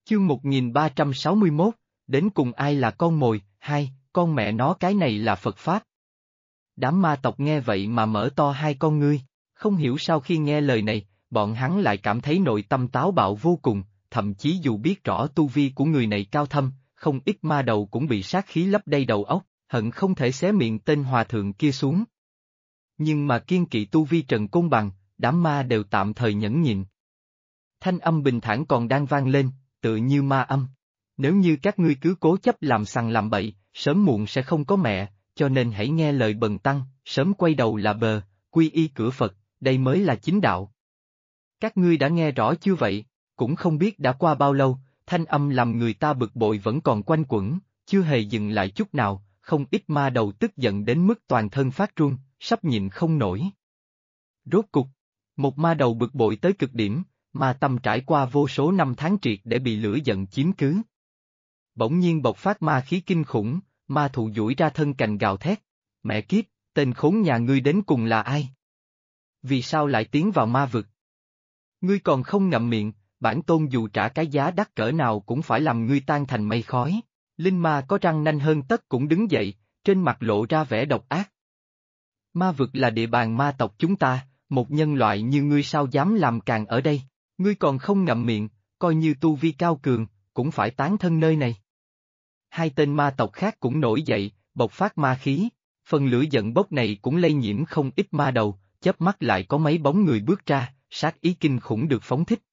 Chương 1361, đến cùng ai là con mồi, hai, con mẹ nó cái này là Phật Pháp. Đám ma tộc nghe vậy mà mở to hai con ngươi, không hiểu sao khi nghe lời này, bọn hắn lại cảm thấy nội tâm táo bạo vô cùng, thậm chí dù biết rõ tu vi của người này cao thâm, không ít ma đầu cũng bị sát khí lấp đầy đầu óc, hận không thể xé miệng tên hòa thượng kia xuống. Nhưng mà kiên kỵ tu vi Trần Côn Bằng, đám ma đều tạm thời nhẫn nhịn. Thanh âm bình thản còn đang vang lên, tự như ma âm. Nếu như các ngươi cứ cố chấp làm sằng làm bậy, sớm muộn sẽ không có mẹ, cho nên hãy nghe lời bần tăng, sớm quay đầu là bờ, quy y cửa Phật, đây mới là chính đạo. Các ngươi đã nghe rõ chưa vậy? Cũng không biết đã qua bao lâu, thanh âm làm người ta bực bội vẫn còn quanh quẩn, chưa hề dừng lại chút nào, không ít ma đầu tức giận đến mức toàn thân phát run, sắp nhịn không nổi. Rốt cục, một ma đầu bực bội tới cực điểm, ma tâm trải qua vô số năm tháng triệt để bị lửa giận chiếm cứ. Bỗng nhiên bộc phát ma khí kinh khủng, ma thụ duỗi ra thân cành gào thét, mẹ kiếp, tên khốn nhà ngươi đến cùng là ai? Vì sao lại tiến vào ma vực? Ngươi còn không ngậm miệng, bản tôn dù trả cái giá đắt cỡ nào cũng phải làm ngươi tan thành mây khói. Linh ma có răng nanh hơn tất cũng đứng dậy, trên mặt lộ ra vẻ độc ác. Ma vực là địa bàn ma tộc chúng ta, một nhân loại như ngươi sao dám làm càn ở đây, ngươi còn không ngậm miệng, coi như tu vi cao cường, cũng phải tán thân nơi này. Hai tên ma tộc khác cũng nổi dậy, bộc phát ma khí, phần lửa giận bốc này cũng lây nhiễm không ít ma đầu, chớp mắt lại có mấy bóng người bước ra, sát ý kinh khủng được phóng thích.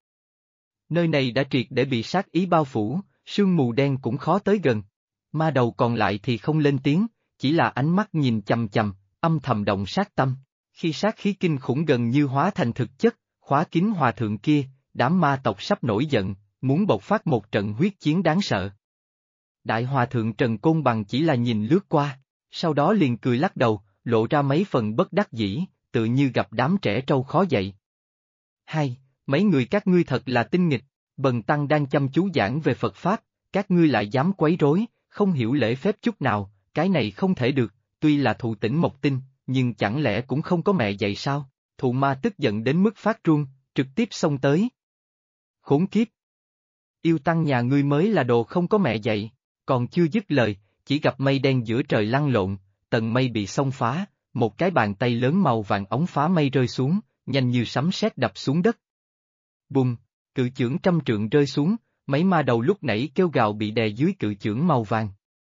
Nơi này đã triệt để bị sát ý bao phủ, sương mù đen cũng khó tới gần. Ma đầu còn lại thì không lên tiếng, chỉ là ánh mắt nhìn chằm chằm, âm thầm động sát tâm. Khi sát khí kinh khủng gần như hóa thành thực chất, khóa kín hòa thượng kia, đám ma tộc sắp nổi giận, muốn bộc phát một trận huyết chiến đáng sợ. Đại hòa thượng Trần Côn Bằng chỉ là nhìn lướt qua, sau đó liền cười lắc đầu, lộ ra mấy phần bất đắc dĩ, tự như gặp đám trẻ trâu khó dậy. Hai, mấy người các ngươi thật là tinh nghịch, bần tăng đang chăm chú giảng về Phật Pháp, các ngươi lại dám quấy rối, không hiểu lễ phép chút nào, cái này không thể được, tuy là thụ tỉnh Mộc Tinh, nhưng chẳng lẽ cũng không có mẹ dạy sao? Thụ ma tức giận đến mức phát run, trực tiếp xông tới. Khốn kiếp! Yêu tăng nhà ngươi mới là đồ không có mẹ dạy, còn chưa dứt lời, chỉ gặp mây đen giữa trời lăn lộn, tầng mây bị xông phá, một cái bàn tay lớn màu vàng ống phá mây rơi xuống, nhanh như sấm sét đập xuống đất. Bùm, cự chưởng trăm trượng rơi xuống, mấy ma đầu lúc nãy kêu gào bị đè dưới cự chưởng màu vàng.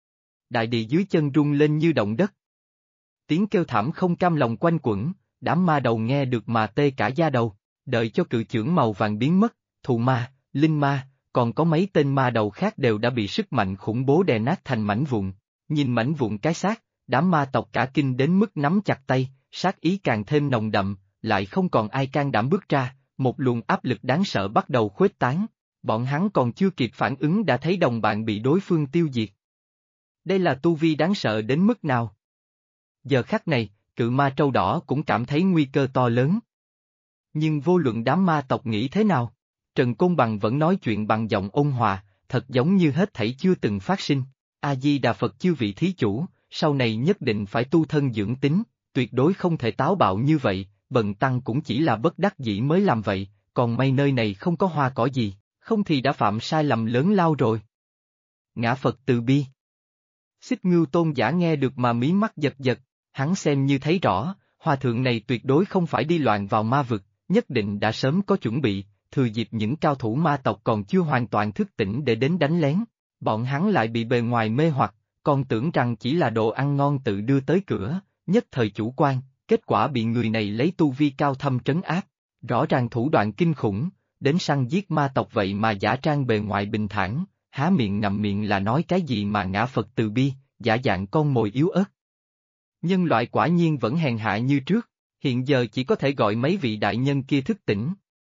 Đại địa dưới chân rung lên như động đất. Tiếng kêu thảm không cam lòng quanh quẩn, đám ma đầu nghe được mà tê cả da đầu, đợi cho cự chưởng màu vàng biến mất, thù ma, linh ma, còn có mấy tên ma đầu khác đều đã bị sức mạnh khủng bố đè nát thành mảnh vụn. Nhìn mảnh vụn cái xác, đám ma tộc cả kinh đến mức nắm chặt tay, sát ý càng thêm nồng đậm, lại không còn ai can đảm bước ra, một luồng áp lực đáng sợ bắt đầu khuếch tán. Bọn hắn còn chưa kịp phản ứng đã thấy đồng bạn bị đối phương tiêu diệt. Đây là tu vi đáng sợ đến mức nào? Giờ khắc này, cự ma trâu đỏ cũng cảm thấy nguy cơ to lớn. Nhưng vô luận đám ma tộc nghĩ thế nào, Trần Côn Bằng vẫn nói chuyện bằng giọng ôn hòa, thật giống như hết thảy chưa từng phát sinh. A-di-đà Phật chư vị thí chủ, sau này nhất định phải tu thân dưỡng tính, tuyệt đối không thể táo bạo như vậy, bần tăng cũng chỉ là bất đắc dĩ mới làm vậy, còn may nơi này không có hoa cỏ gì, không thì đã phạm sai lầm lớn lao rồi. Ngã Phật từ bi. Xích Ngưu Tôn giả nghe được mà mí mắt giật giật, hắn xem như thấy rõ, hòa thượng này tuyệt đối không phải đi loạn vào ma vực, nhất định đã sớm có chuẩn bị, thừa dịp những cao thủ ma tộc còn chưa hoàn toàn thức tỉnh để đến đánh lén. Bọn hắn lại bị bề ngoài mê hoặc, còn tưởng rằng chỉ là đồ ăn ngon tự đưa tới cửa, nhất thời chủ quan, kết quả bị người này lấy tu vi cao thâm trấn áp, rõ ràng thủ đoạn kinh khủng, đến săn giết ma tộc vậy mà giả trang bề ngoài bình thản, há miệng ngậm miệng là nói cái gì mà ngã Phật từ bi, giả dạng con mồi yếu ớt. Nhân loại quả nhiên vẫn hèn hạ như trước, hiện giờ chỉ có thể gọi mấy vị đại nhân kia thức tỉnh.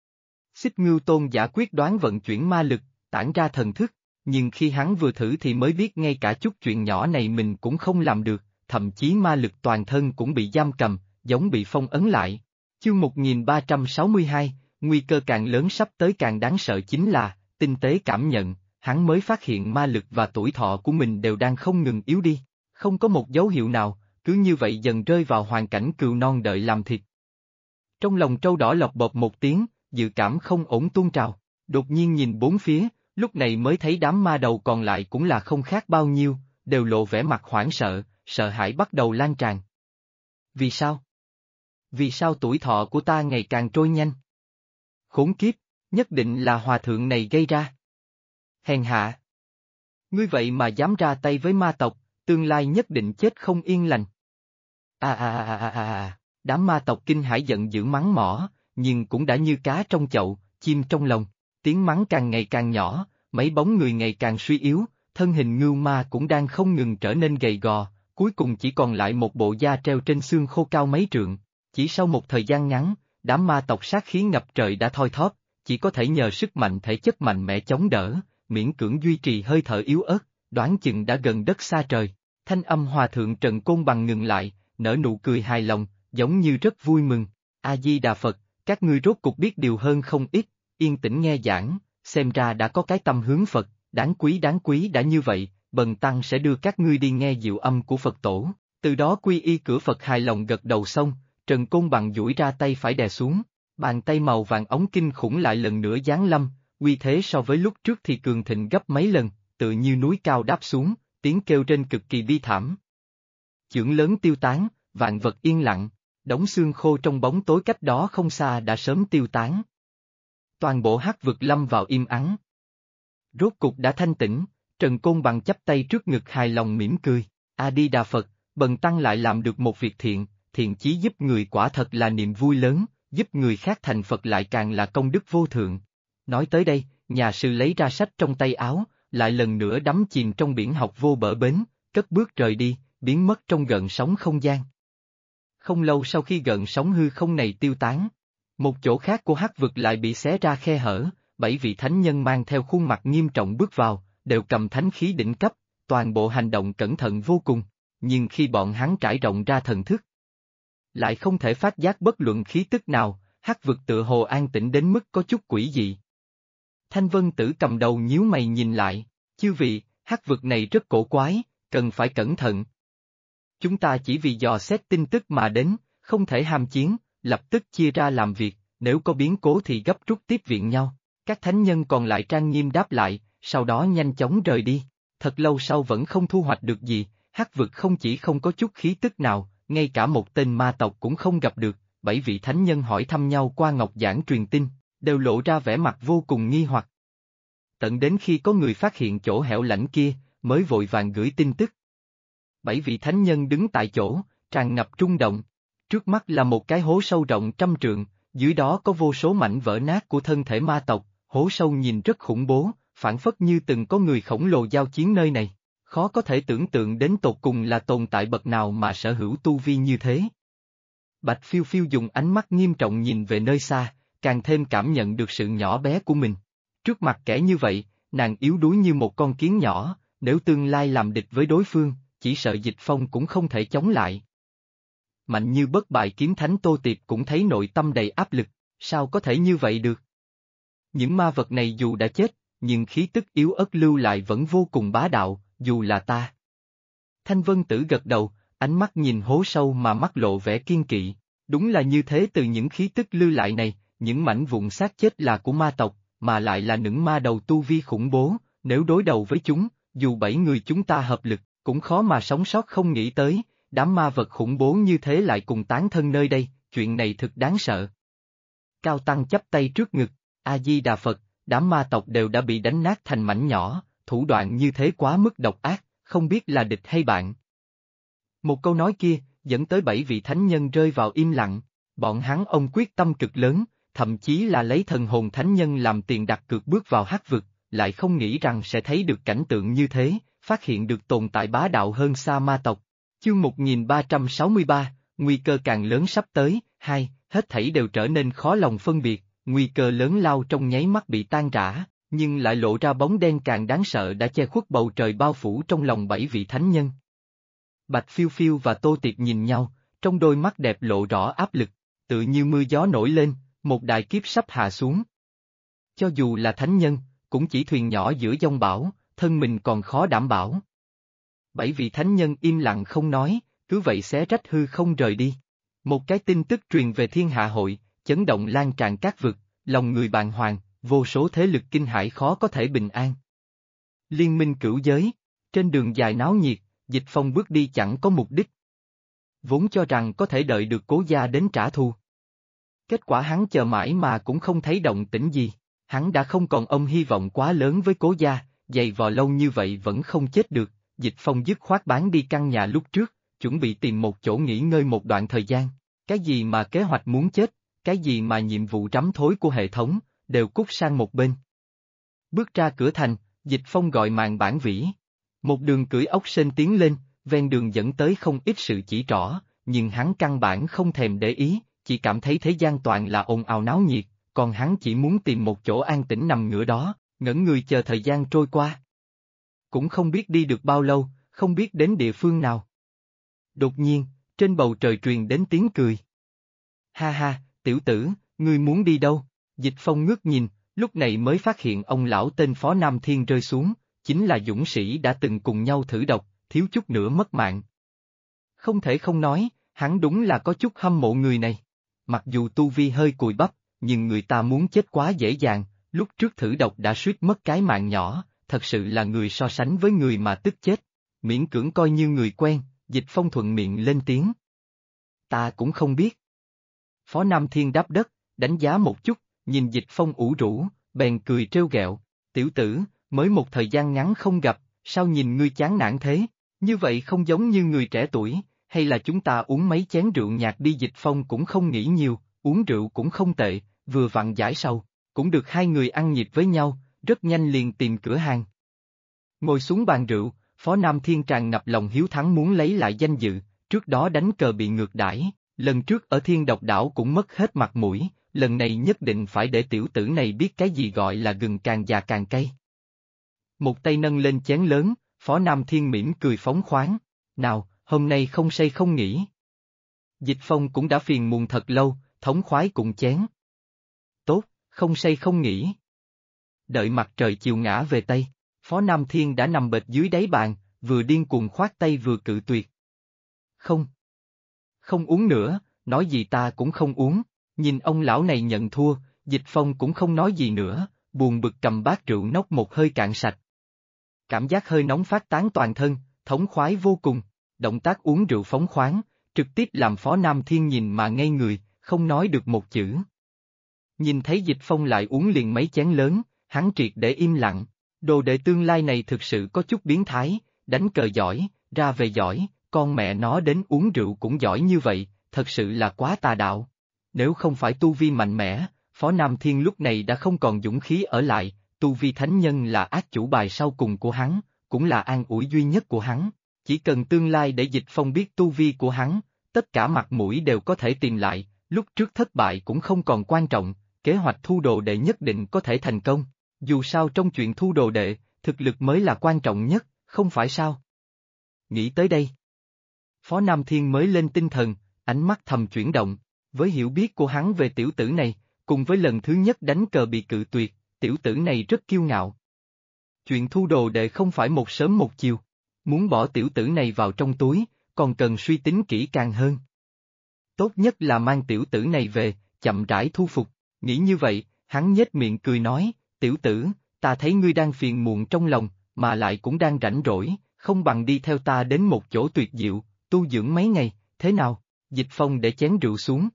Xích Ngưu Tôn giả quyết đoán vận chuyển ma lực, tản ra thần thức. Nhưng khi hắn vừa thử thì mới biết ngay cả chút chuyện nhỏ này mình cũng không làm được, thậm chí ma lực toàn thân cũng bị giam cầm, giống bị phong ấn lại. Chương 1362, nguy cơ càng lớn sắp tới càng đáng sợ chính là, tinh tế cảm nhận, hắn mới phát hiện ma lực và tuổi thọ của mình đều đang không ngừng yếu đi, không có một dấu hiệu nào, cứ như vậy dần rơi vào hoàn cảnh cừu non đợi làm thịt. Trong lòng trâu đỏ lọc bộp một tiếng, dự cảm không ổn tuôn trào, đột nhiên nhìn bốn phía, lúc này mới thấy đám ma đầu còn lại cũng là không khác bao nhiêu, đều lộ vẻ mặt hoảng sợ, sợ hãi bắt đầu lan tràn. Vì sao? Vì sao tuổi thọ của ta ngày càng trôi nhanh? Khốn kiếp, nhất định là hòa thượng này gây ra. Hèn hạ! Ngươi vậy mà dám ra tay với ma tộc, tương lai nhất định chết không yên lành. Đám ma tộc kinh hãi giận dữ mắng mỏ, nhưng cũng đã như cá trong chậu, chim trong lồng, tiếng mắng càng ngày càng nhỏ, mấy bóng người ngày càng suy yếu, thân hình ngưu ma cũng đang không ngừng trở nên gầy gò, cuối cùng chỉ còn lại một bộ da treo trên xương khô cao mấy trượng. Chỉ sau một thời gian ngắn, đám ma tộc sát khí ngập trời đã thoi thóp, chỉ có thể nhờ sức mạnh thể chất mạnh mẽ chống đỡ, miễn cưỡng duy trì hơi thở yếu ớt, đoán chừng đã gần đất xa trời. Thanh âm hòa thượng Trần Côn Bằng ngừng lại, nở nụ cười hài lòng, giống như rất vui mừng. A-di-đà Phật, các ngươi rốt cục biết điều hơn không ít, yên tĩnh nghe giảng, xem ra đã có cái tâm hướng Phật, đáng quý đã như vậy, bần tăng sẽ đưa các ngươi đi nghe diệu âm của Phật tổ, từ đó quy y cửa Phật. Hài lòng gật đầu xong, Trần Côn Bằng duỗi ra tay phải đè xuống, bàn tay màu vàng ống kinh khủng lại lần nữa giáng lâm, uy thế so với lúc trước thì cường thịnh gấp mấy lần, tự như núi cao đáp xuống, tiếng kêu trên cực kỳ bi thảm. Chưởng lớn tiêu tán, vạn vật yên lặng, đống xương khô trong bóng tối cách đó không xa đã sớm tiêu tán. Toàn bộ hắc vực lâm vào im ắng. Rốt cục đã thanh tĩnh, Trần Côn Bằng chắp tay trước ngực hài lòng mỉm cười, A-di-đà Phật, bần tăng lại làm được một việc thiện, thiện chí giúp người quả thật là niềm vui lớn, giúp người khác thành Phật lại càng là công đức vô thượng. Nói tới đây, nhà sư lấy ra sách trong tay áo, lại lần nữa đắm chìm trong biển học vô bờ bến, cất bước rời đi, biến mất trong gợn sóng không gian. Không lâu sau khi gợn sóng hư không này tiêu tán, một chỗ khác của hắc vực lại bị xé ra khe hở, 7 vị thánh nhân mang theo khuôn mặt nghiêm trọng bước vào, đều cầm thánh khí đỉnh cấp, toàn bộ hành động cẩn thận vô cùng, nhưng khi bọn hắn trải rộng ra thần thức, lại không thể phát giác bất luận khí tức nào, hắc vực tựa hồ an tĩnh đến mức có chút quỷ dị. Thanh Vân Tử cầm đầu nhíu mày nhìn lại, chư vị, hắc vực này rất cổ quái, cần phải cẩn thận. Chúng ta chỉ vì dò xét tin tức mà đến, không thể ham chiến, lập tức chia ra làm việc, nếu có biến cố thì gấp rút tiếp viện nhau. Các thánh nhân còn lại trang nghiêm đáp lại, sau đó nhanh chóng rời đi. Thật lâu sau vẫn không thu hoạch được gì, hắc vực không chỉ không có chút khí tức nào, ngay cả một tên ma tộc cũng không gặp được. 7 vị thánh nhân hỏi thăm nhau qua ngọc giảng truyền tin, đều lộ ra vẻ mặt vô cùng nghi hoặc. Tận đến khi có người phát hiện chỗ hẻo lánh kia, mới vội vàng gửi tin tức. 7 vị thánh nhân đứng tại chỗ, tràn ngập rung động. Trước mắt là một cái hố sâu rộng trăm trượng, dưới đó có vô số mảnh vỡ nát của thân thể ma tộc, hố sâu nhìn rất khủng bố, phản phất như từng có người khổng lồ giao chiến nơi này. Khó có thể tưởng tượng đến tột cùng là tồn tại bậc nào mà sở hữu tu vi như thế. Bạch Phiêu Phiêu dùng ánh mắt nghiêm trọng nhìn về nơi xa, càng thêm cảm nhận được sự nhỏ bé của mình. Trước mặt kẻ như vậy, nàng yếu đuối như một con kiến nhỏ, nếu tương lai làm địch với đối phương, chỉ sợ Dịch Phong cũng không thể chống lại. Mạnh như bất bại kiếm thánh Tô Tiệp cũng thấy nội tâm đầy áp lực, sao có thể như vậy được? Những ma vật này dù đã chết, nhưng khí tức yếu ớt lưu lại vẫn vô cùng bá đạo, dù là ta. Thanh Vân Tử gật đầu, ánh mắt nhìn hố sâu mà mắt lộ vẻ kiên kỵ, đúng là như thế. Từ những khí tức lưu lại này, những mảnh vụn xác chết là của ma tộc, mà lại là những ma đầu tu vi khủng bố, nếu đối đầu với chúng, dù 7 người chúng ta hợp lực, cũng khó mà sống sót. Không nghĩ tới, đám ma vật khủng bố như thế lại cùng tán thân nơi đây, chuyện này thực đáng sợ. Cao Tăng chắp tay trước ngực, A-di-đà Phật, đám ma tộc đều đã bị đánh nát thành mảnh nhỏ, thủ đoạn như thế quá mức độc ác, không biết là địch hay bạn. Một câu nói kia, dẫn tới 7 vị thánh nhân rơi vào im lặng, bọn hắn ông quyết tâm cực lớn, thậm chí là lấy thần hồn thánh nhân làm tiền đặt cược bước vào hắc vực, lại không nghĩ rằng sẽ thấy được cảnh tượng như thế, phát hiện được tồn tại bá đạo hơn xa ma tộc. Chương 1363, nguy cơ càng lớn sắp tới, hết thảy đều trở nên khó lòng phân biệt, nguy cơ lớn lao trong nháy mắt bị tan rã, nhưng lại lộ ra bóng đen càng đáng sợ đã che khuất bầu trời bao phủ trong lòng 7 vị thánh nhân. Bạch Phiêu Phiêu và Tô Tiệp nhìn nhau, trong đôi mắt đẹp lộ rõ áp lực, tự như mưa gió nổi lên, một đại kiếp sắp hạ xuống. Cho dù là thánh nhân, cũng chỉ thuyền nhỏ giữa dông bão, thân mình còn khó đảm bảo. 7 vị thánh nhân im lặng không nói, cứ vậy xé rách hư không rời đi. Một cái tin tức truyền về thiên hạ hội, chấn động lan tràn các vực, lòng người bàng hoàng, vô số thế lực kinh hãi khó có thể bình an. Liên minh cửu giới, trên đường dài náo nhiệt, Dịch Phong bước đi chẳng có mục đích. Vốn cho rằng có thể đợi được Cố gia đến trả thù. Kết quả hắn chờ mãi mà cũng không thấy động tĩnh gì, hắn đã không còn hy vọng quá lớn với Cố gia, giày vò lâu như vậy vẫn không chết được, Dịch Phong dứt khoát bán đi căn nhà lúc trước, chuẩn bị tìm một chỗ nghỉ ngơi một đoạn thời gian. Cái gì mà kế hoạch muốn chết, cái gì mà nhiệm vụ rắm thối của hệ thống, đều cút sang một bên. Bước ra cửa thành, Dịch Phong gọi màn bản vĩ. Một đường cưỡi ốc sên tiến lên, ven đường dẫn tới không ít sự chỉ trỏ, nhưng hắn căn bản không thèm để ý, chỉ cảm thấy thế gian toàn là ồn ào náo nhiệt, còn hắn chỉ muốn tìm một chỗ an tĩnh nằm ngửa đó, ngẩn người chờ thời gian trôi qua. Cũng không biết đi được bao lâu, không biết đến địa phương nào. Đột nhiên, trên bầu trời truyền đến tiếng cười. Ha ha, tiểu tử, ngươi muốn đi đâu? Dịch Phong ngước nhìn, lúc này mới phát hiện ông lão tên Phó Nam Thiên rơi xuống, chính là dũng sĩ đã từng cùng nhau thử độc, thiếu chút nữa mất mạng. Không thể không nói, hắn đúng là có chút hâm mộ người này. Mặc dù tu vi hơi cùi bắp, nhưng người ta muốn chết quá dễ dàng, lúc trước thử độc đã suýt mất cái mạng nhỏ, thật sự là người so sánh với người mà tức chết. Miễn cưỡng coi như người quen, Dịch Phong thuận miệng lên tiếng. Ta cũng không biết. Phó Nam Thiên đáp đất, đánh giá một chút, nhìn Dịch Phong ủ rũ, bèn cười trêu ghẹo, tiểu tử, mới một thời gian ngắn không gặp, sao nhìn ngươi chán nản thế, như vậy không giống như người trẻ tuổi, hay là chúng ta uống mấy chén rượu nhạt đi. Dịch Phong cũng không nghĩ nhiều, uống rượu cũng không tệ, vừa vặn giải sầu, cũng được hai người ăn nhịp với nhau, rất nhanh liền tìm cửa hàng. Ngồi xuống bàn rượu, Phó Nam Thiên tràn ngập lòng hiếu thắng muốn lấy lại danh dự, trước đó đánh cờ bị ngược đãi, lần trước ở Thiên Độc Đảo cũng mất hết mặt mũi, lần này nhất định phải để tiểu tử này biết cái gì gọi là gừng càng già càng cay. Một tay nâng lên chén lớn, Phó Nam Thiên mỉm cười phóng khoáng, nào, hôm nay không say không nghỉ. Dịch Phong cũng đã phiền muộn thật lâu, thống khoái cùng chén. Tốt, không say không nghỉ. Đợi mặt trời chiều ngã về Tây, Phó Nam Thiên đã nằm bệt dưới đáy bàn, vừa điên cuồng khoát tay vừa cự tuyệt. Không. Không uống nữa, nói gì ta cũng không uống, nhìn ông lão này nhận thua, Dịch Phong cũng không nói gì nữa, buồn bực cầm bát rượu nốc một hơi cạn sạch. Cảm giác hơi nóng phát tán toàn thân, thống khoái vô cùng, động tác uống rượu phóng khoáng, trực tiếp làm Phó Nam Thiên nhìn mà ngây người, không nói được một chữ. Nhìn thấy Dịch Phong lại uống liền mấy chén lớn, hắn triệt để im lặng, đồ đệ tương lai này thực sự có chút biến thái, đánh cờ giỏi, ra về giỏi, con mẹ nó đến uống rượu cũng giỏi như vậy, thật sự là quá tà đạo. Nếu không phải tu vi mạnh mẽ, Phó Nam Thiên lúc này đã không còn dũng khí ở lại, tu vi thánh nhân là ác chủ bài sau cùng của hắn, cũng là an ủi duy nhất của hắn. Chỉ cần tương lai để Dịch Phong biết tu vi của hắn, tất cả mặt mũi đều có thể tìm lại, lúc trước thất bại cũng không còn quan trọng, kế hoạch thu đồ đệ nhất định có thể thành công. Dù sao trong chuyện thu đồ đệ, thực lực mới là quan trọng nhất, không phải sao? Nghĩ tới đây, Phó Nam Thiên mới lên tinh thần, ánh mắt thầm chuyển động, với hiểu biết của hắn về tiểu tử này, cùng với lần thứ nhất đánh cờ bị cự tuyệt, tiểu tử này rất kiêu ngạo. Chuyện thu đồ đệ không phải một sớm một chiều, muốn bỏ tiểu tử này vào trong túi, còn cần suy tính kỹ càng hơn. Tốt nhất là mang tiểu tử này về, chậm rãi thu phục, nghĩ như vậy, hắn nhếch miệng cười nói, tiểu tử, ta thấy ngươi đang phiền muộn trong lòng, mà lại cũng đang rảnh rỗi, không bằng đi theo ta đến một chỗ tuyệt diệu, tu dưỡng mấy ngày, thế nào? Dịch Phong để chén rượu xuống.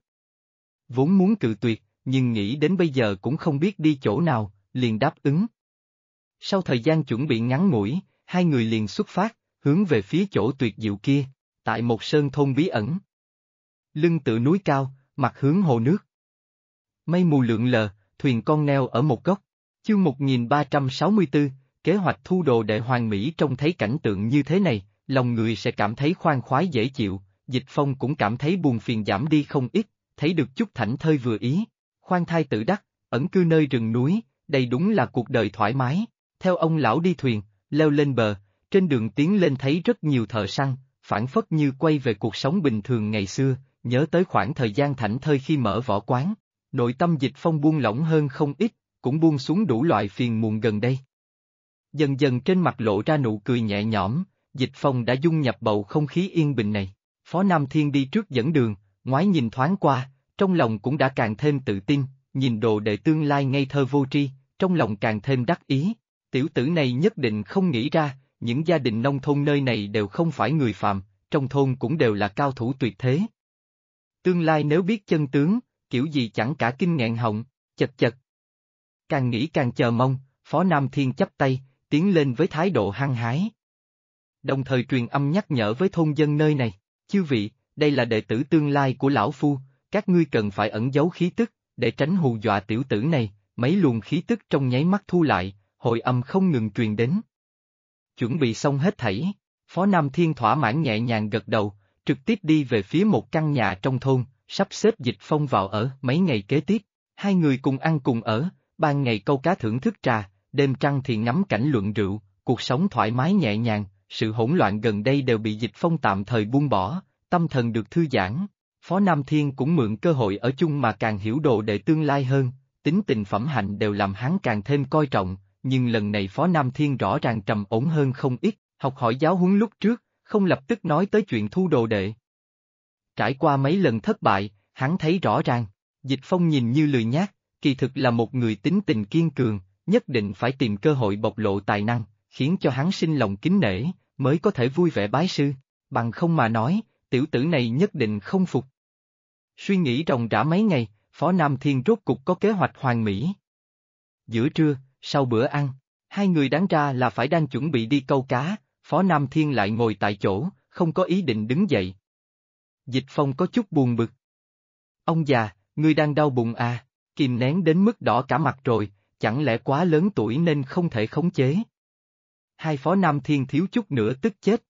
Vốn muốn cự tuyệt, nhưng nghĩ đến bây giờ cũng không biết đi chỗ nào, liền đáp ứng. Sau thời gian chuẩn bị ngắn ngủi, hai người liền xuất phát, hướng về phía chỗ tuyệt diệu kia, tại một sơn thôn bí ẩn. Lưng tựa núi cao, mặt hướng hồ nước. Mây mù lượn lờ, thuyền con neo ở một góc. Chương 1364, kế hoạch thu đồ đệ hoàn mỹ. Trông thấy cảnh tượng như thế này, lòng người sẽ cảm thấy khoan khoái dễ chịu, Dịch Phong cũng cảm thấy buồn phiền giảm đi không ít, thấy được chút thảnh thơi vừa ý. Khoan thai tự đắc, ẩn cư nơi rừng núi, đây đúng là cuộc đời thoải mái. Theo ông lão đi thuyền, leo lên bờ, trên đường tiến lên thấy rất nhiều thợ săn, phảng phất như quay về cuộc sống bình thường ngày xưa, nhớ tới khoảng thời gian thảnh thơi khi mở võ quán. Nội tâm Dịch Phong buông lỏng hơn không ít, cũng buông xuống đủ loại phiền muộn gần đây. Dần dần trên mặt lộ ra nụ cười nhẹ nhõm, Dịch Phong đã dung nhập bầu không khí yên bình này. Phó Nam Thiên đi trước dẫn đường, ngoái nhìn thoáng qua, trong lòng cũng đã càng thêm tự tin, nhìn đồ đệ tương lai ngây thơ vô tri, trong lòng càng thêm đắc ý. Tiểu tử này nhất định không nghĩ ra, những gia đình nông thôn nơi này đều không phải người phàm, trong thôn cũng đều là cao thủ tuyệt thế. Tương lai nếu biết chân tướng, kiểu gì chẳng cả kinh nghẹn họng, chật chật. Càng nghĩ càng chờ mong, Phó Nam Thiên chắp tay, tiến lên với thái độ hăng hái. Đồng thời truyền âm nhắc nhở với thôn dân nơi này, chư vị, đây là đệ tử tương lai của lão phu, các ngươi cần phải ẩn giấu khí tức, để tránh hù dọa tiểu tử này, mấy luồng khí tức trong nháy mắt thu lại, hồi âm không ngừng truyền đến. Chuẩn bị xong hết thảy, Phó Nam Thiên thỏa mãn nhẹ nhàng gật đầu, trực tiếp đi về phía một căn nhà trong thôn, sắp xếp Dịch Phong vào ở. Mấy ngày kế tiếp, hai người cùng ăn cùng ở, ban ngày câu cá thưởng thức trà, đêm trăng thì ngắm cảnh luận rượu, cuộc sống thoải mái nhẹ nhàng, sự hỗn loạn gần đây đều bị Dịch Phong tạm thời buông bỏ, tâm thần được thư giãn. Phó Nam Thiên cũng mượn cơ hội ở chung mà càng hiểu đồ đệ tương lai hơn, tính tình phẩm hạnh đều làm hắn càng thêm coi trọng, nhưng lần này Phó Nam Thiên rõ ràng trầm ổn hơn không ít, học hỏi giáo huấn lúc trước, không lập tức nói tới chuyện thu đồ đệ. Trải qua mấy lần thất bại, hắn thấy rõ ràng, Dịch Phong nhìn như lười nhác, kỳ thực là một người tính tình kiên cường, nhất định phải tìm cơ hội bộc lộ tài năng, khiến cho hắn sinh lòng kính nể, mới có thể vui vẻ bái sư, bằng không mà nói, tiểu tử này nhất định không phục. Suy nghĩ ròng rã mấy ngày, Phó Nam Thiên rốt cục có kế hoạch hoàn mỹ. Giữa trưa, sau bữa ăn, hai người đáng ra là phải đang chuẩn bị đi câu cá, Phó Nam Thiên lại ngồi tại chỗ, không có ý định đứng dậy. Dịch Phong có chút buồn bực. Ông già, ngươi đang đau bụng à, kìm nén đến mức đỏ cả mặt rồi, chẳng lẽ quá lớn tuổi nên không thể khống chế? Hai Phó Nam Thiên thiếu chút nữa tức chết.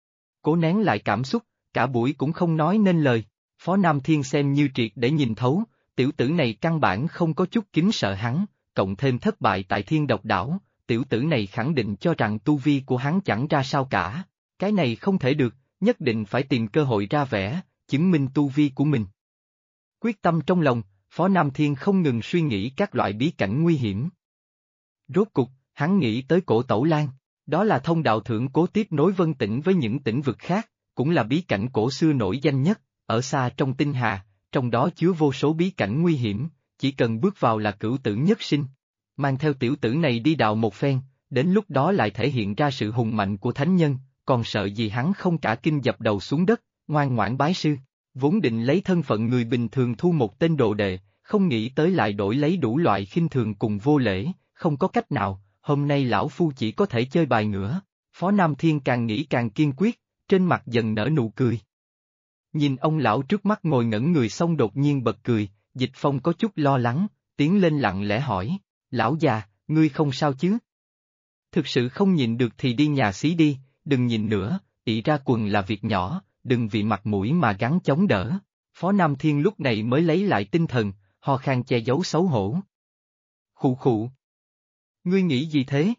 Cố nén lại cảm xúc, cả buổi cũng không nói nên lời, Phó Nam Thiên xem như triệt để nhìn thấu, tiểu tử này căn bản không có chút kính sợ hắn, cộng thêm thất bại tại Thiên Độc Đảo, tiểu tử này khẳng định cho rằng tu vi của hắn chẳng ra sao cả, cái này không thể được, nhất định phải tìm cơ hội ra vẻ, chứng minh tu vi của mình. Quyết tâm trong lòng, Phó Nam Thiên không ngừng suy nghĩ các loại bí cảnh nguy hiểm. Rốt cục, hắn nghĩ tới Cổ Tẩu Lan, đó là thông đạo thượng cố tiếp nối Vân Tỉnh với những tỉnh vực khác, cũng là bí cảnh cổ xưa nổi danh nhất, ở xa trong tinh hà, trong đó chứa vô số bí cảnh nguy hiểm, chỉ cần bước vào là cửu tử nhất sinh. Mang theo tiểu tử này đi đào một phen, đến lúc đó lại thể hiện ra sự hùng mạnh của thánh nhân, còn sợ gì hắn không cả kinh dập đầu xuống đất, ngoan ngoãn bái sư. Vốn định lấy thân phận người bình thường thu một tên đồ đệ, không nghĩ tới lại đổi lấy đủ loại khinh thường cùng vô lễ, không có cách nào, hôm nay lão phu chỉ có thể chơi bài ngửa. Phó Nam Thiên càng nghĩ càng kiên quyết, trên mặt dần nở nụ cười. Nhìn ông lão trước mắt ngồi ngẩn người xong đột nhiên bật cười, Dịch Phong có chút lo lắng, tiến lên lặng lẽ hỏi, lão già, ngươi không sao chứ? Thực sự không nhịn được thì đi nhà xí đi, đừng nhìn nữa, ị ra quần là việc nhỏ, đừng vì mặt mũi mà gắng chống đỡ. Phó Nam Thiên lúc này mới lấy lại tinh thần, ho khan che giấu xấu hổ. Khụ khụ. Ngươi nghĩ gì thế?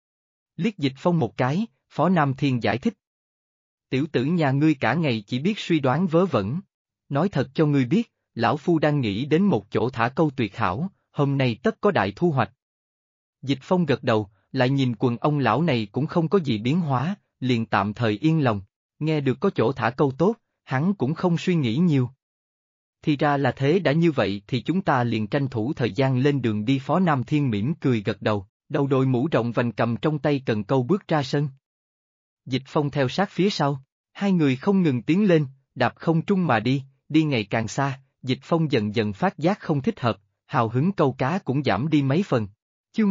Liếc Dịch Phong một cái, Phó Nam Thiên giải thích. Tiểu tử nhà ngươi cả ngày chỉ biết suy đoán vớ vẩn. Nói thật cho ngươi biết, lão phu đang nghĩ đến một chỗ thả câu tuyệt hảo, hôm nay tất có đại thu hoạch. Dịch Phong gật đầu, lại nhìn quần ông lão này cũng không có gì biến hóa, liền tạm thời yên lòng. Nghe được có chỗ thả câu tốt, hắn cũng không suy nghĩ nhiều. Thì ra là thế, đã như vậy thì chúng ta liền tranh thủ thời gian lên đường đi. Phó Nam Thiên mỉm cười gật đầu, đầu đội mũ rộng vành cầm trong tay cần câu bước ra sân. Dịch Phong theo sát phía sau, hai người không ngừng tiến lên, đạp không trung mà đi, đi ngày càng xa, Dịch Phong dần dần phát giác không thích hợp, hào hứng câu cá cũng giảm đi mấy phần. Chương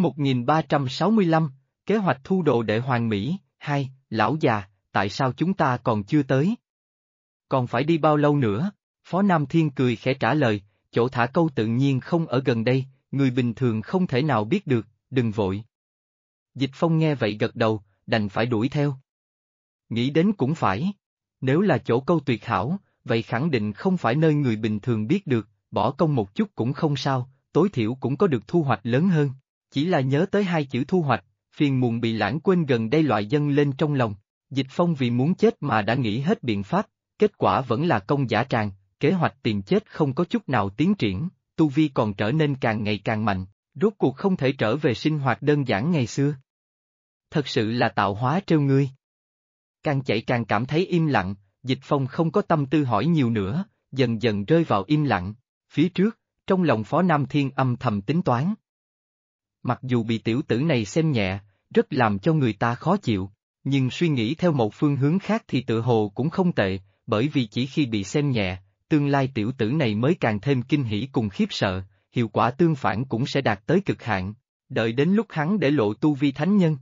1365, kế hoạch thu đồ đệ hoàn mỹ. 2, lão già, tại sao chúng ta còn chưa tới? Còn phải đi bao lâu nữa? Phó Nam Thiên cười khẽ trả lời, chỗ thả câu tự nhiên không ở gần đây, người bình thường không thể nào biết được, đừng vội. Dịch Phong nghe vậy gật đầu, đành phải đuổi theo. Nghĩ đến cũng phải. Nếu là chỗ câu tuyệt hảo, vậy khẳng định không phải nơi người bình thường biết được, bỏ công một chút cũng không sao, tối thiểu cũng có được thu hoạch lớn hơn. Chỉ là nhớ tới hai chữ thu hoạch, phiền muộn bị lãng quên gần đây loại dâng lên trong lòng. Dịch Phong vì muốn chết mà đã nghĩ hết biện pháp, kết quả vẫn là công dã tràng, kế hoạch tìm chết không có chút nào tiến triển, tu vi còn trở nên càng ngày càng mạnh, rốt cuộc không thể trở về sinh hoạt đơn giản ngày xưa. Thật sự là tạo hóa trêu ngươi. Càng chạy càng cảm thấy im lặng, Dịch Phong không có tâm tư hỏi nhiều nữa, dần dần rơi vào im lặng, phía trước, trong lòng Phó Nam Thiên âm thầm tính toán. Mặc dù bị tiểu tử này xem nhẹ, rất làm cho người ta khó chịu, nhưng suy nghĩ theo một phương hướng khác thì tự hồ cũng không tệ, bởi vì chỉ khi bị xem nhẹ, tương lai tiểu tử này mới càng thêm kinh hỉ cùng khiếp sợ, hiệu quả tương phản cũng sẽ đạt tới cực hạn, đợi đến lúc hắn để lộ tu vi thánh nhân.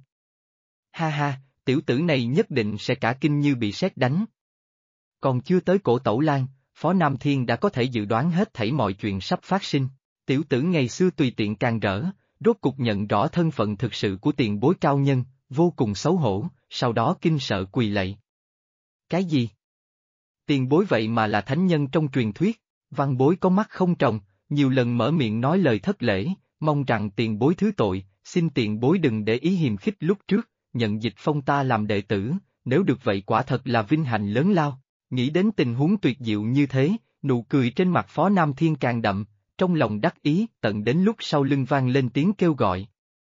Ha ha, tiểu tử này nhất định sẽ cả kinh như bị sét đánh. Còn chưa tới Cổ Tẩu Lan, Phó Nam Thiên đã có thể dự đoán hết thảy mọi chuyện sắp phát sinh. Tiểu tử ngày xưa tùy tiện càng rỡ, rốt cục nhận rõ thân phận thực sự của tiền bối cao nhân, vô cùng xấu hổ, sau đó kinh sợ quỳ lạy. Cái gì? Tiền bối vậy mà là thánh nhân trong truyền thuyết, văn bối có mắt không tròng, nhiều lần mở miệng nói lời thất lễ, mong rằng tiền bối thứ tội, xin tiền bối đừng để ý hiềm khích lúc trước, nhận Dịch Phong ta làm đệ tử, nếu được vậy quả thật là vinh hạnh lớn lao. Nghĩ đến tình huống tuyệt diệu như thế, nụ cười trên mặt Phó Nam Thiên càng đậm, trong lòng đắc ý tận đến lúc sau lưng vang lên tiếng kêu gọi.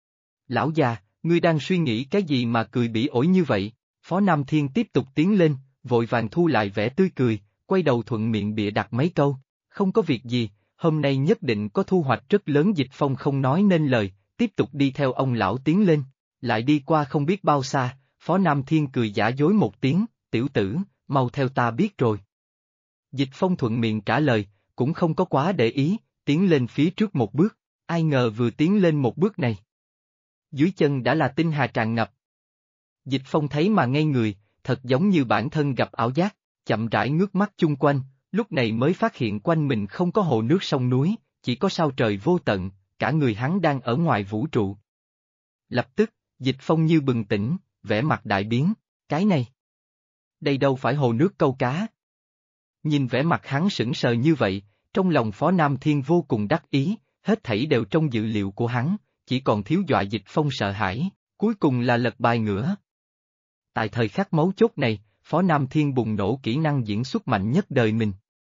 Lão già, ngươi đang suy nghĩ cái gì mà cười bỉ ổi như vậy? Phó Nam Thiên tiếp tục tiến lên, vội vàng thu lại vẻ tươi cười, quay đầu thuận miệng bịa đặt mấy câu, không có việc gì, hôm nay nhất định có thu hoạch rất lớn. Dịch Phong không nói nên lời, tiếp tục đi theo ông lão tiến lên, lại đi qua không biết bao xa, Phó Nam Thiên cười giả dối một tiếng, tiểu tử, mau theo ta biết rồi. Dịch Phong thuận miệng trả lời, cũng không có quá để ý, tiến lên phía trước một bước, ai ngờ vừa tiến lên một bước này. Dưới chân đã là tinh hà tràn ngập. Dịch Phong thấy mà ngây người, thật giống như bản thân gặp ảo giác, chậm rãi ngước mắt chung quanh, lúc này mới phát hiện quanh mình không có hồ nước sông núi, chỉ có sao trời vô tận, cả người hắn đang ở ngoài vũ trụ. Lập tức, Dịch Phong như bừng tỉnh, vẻ mặt đại biến, cái này. Đây đâu phải hồ nước câu cá. Nhìn vẻ mặt hắn sững sờ như vậy, trong lòng Phó Nam Thiên vô cùng đắc ý, hết thảy đều trong dự liệu của hắn, chỉ còn thiếu dọa Dịch Phong sợ hãi, cuối cùng là lật bài ngửa. Tại thời khắc mấu chốt này, Phó Nam Thiên bùng nổ kỹ năng diễn xuất mạnh nhất đời mình.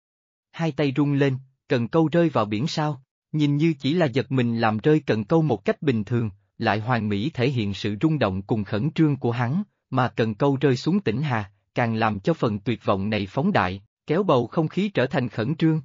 Hai tay rung lên, cần câu rơi vào biển sao, nhìn như chỉ là giật mình làm rơi cần câu một cách bình thường, lại hoàn mỹ thể hiện sự rung động cùng khẩn trương của hắn, mà cần câu rơi xuống Tĩnh Hà, càng làm cho phần tuyệt vọng này phóng đại, kéo bầu không khí trở thành khẩn trương.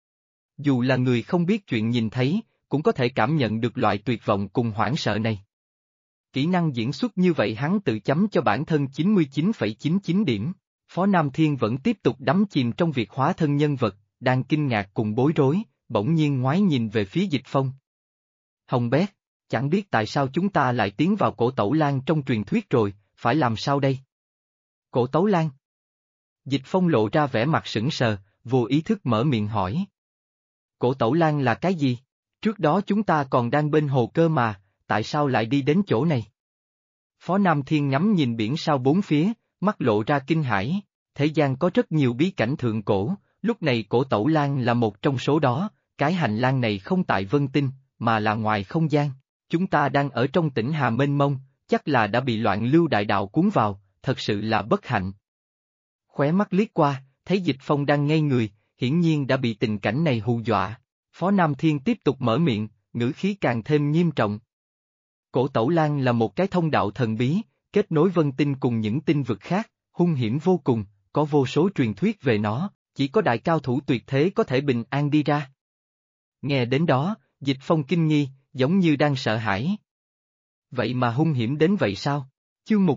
Dù là người không biết chuyện nhìn thấy, cũng có thể cảm nhận được loại tuyệt vọng cùng hoảng sợ này. Kỹ năng diễn xuất như vậy hắn tự chấm cho bản thân 99,99 điểm, Phó Nam Thiên vẫn tiếp tục đắm chìm trong việc hóa thân nhân vật, đang kinh ngạc cùng bối rối, bỗng nhiên ngoái nhìn về phía Dịch Phong. Hồng Bét, chẳng biết tại sao chúng ta lại tiến vào Cổ Tẩu Lan trong truyền thuyết rồi, phải làm sao đây? Cổ Tấu Lan. Dịch Phong lộ ra vẻ mặt sững sờ, vô ý thức mở miệng hỏi. Cổ Tẩu Lan là cái gì? Trước đó chúng ta còn đang bên hồ cơ mà, tại sao lại đi đến chỗ này? Phó Nam Thiên ngắm nhìn biển sao bốn phía, mắt lộ ra kinh hãi, thế gian có rất nhiều bí cảnh thượng cổ, lúc này Cổ Tẩu Lan là một trong số đó, cái hành lang này không tại Vân Tinh, mà là ngoài không gian, chúng ta đang ở trong Tĩnh Hà mênh mông, chắc là đã bị loạn lưu đại đạo cuốn vào, thật sự là bất hạnh. Khóe mắt liếc qua, thấy Dịch Phong đang ngây người, hiển nhiên đã bị tình cảnh này hù dọa. Phó Nam Thiên tiếp tục mở miệng, ngữ khí càng thêm nghiêm trọng. Cổ Tẩu Lan là một cái thông đạo thần bí, kết nối Vân Tinh cùng những tinh vực khác, hung hiểm vô cùng, có vô số truyền thuyết về nó, chỉ có đại cao thủ tuyệt thế có thể bình an đi ra. Nghe đến đó, Dịch Phong kinh nghi, giống như đang sợ hãi. Vậy mà hung hiểm đến vậy sao? Chương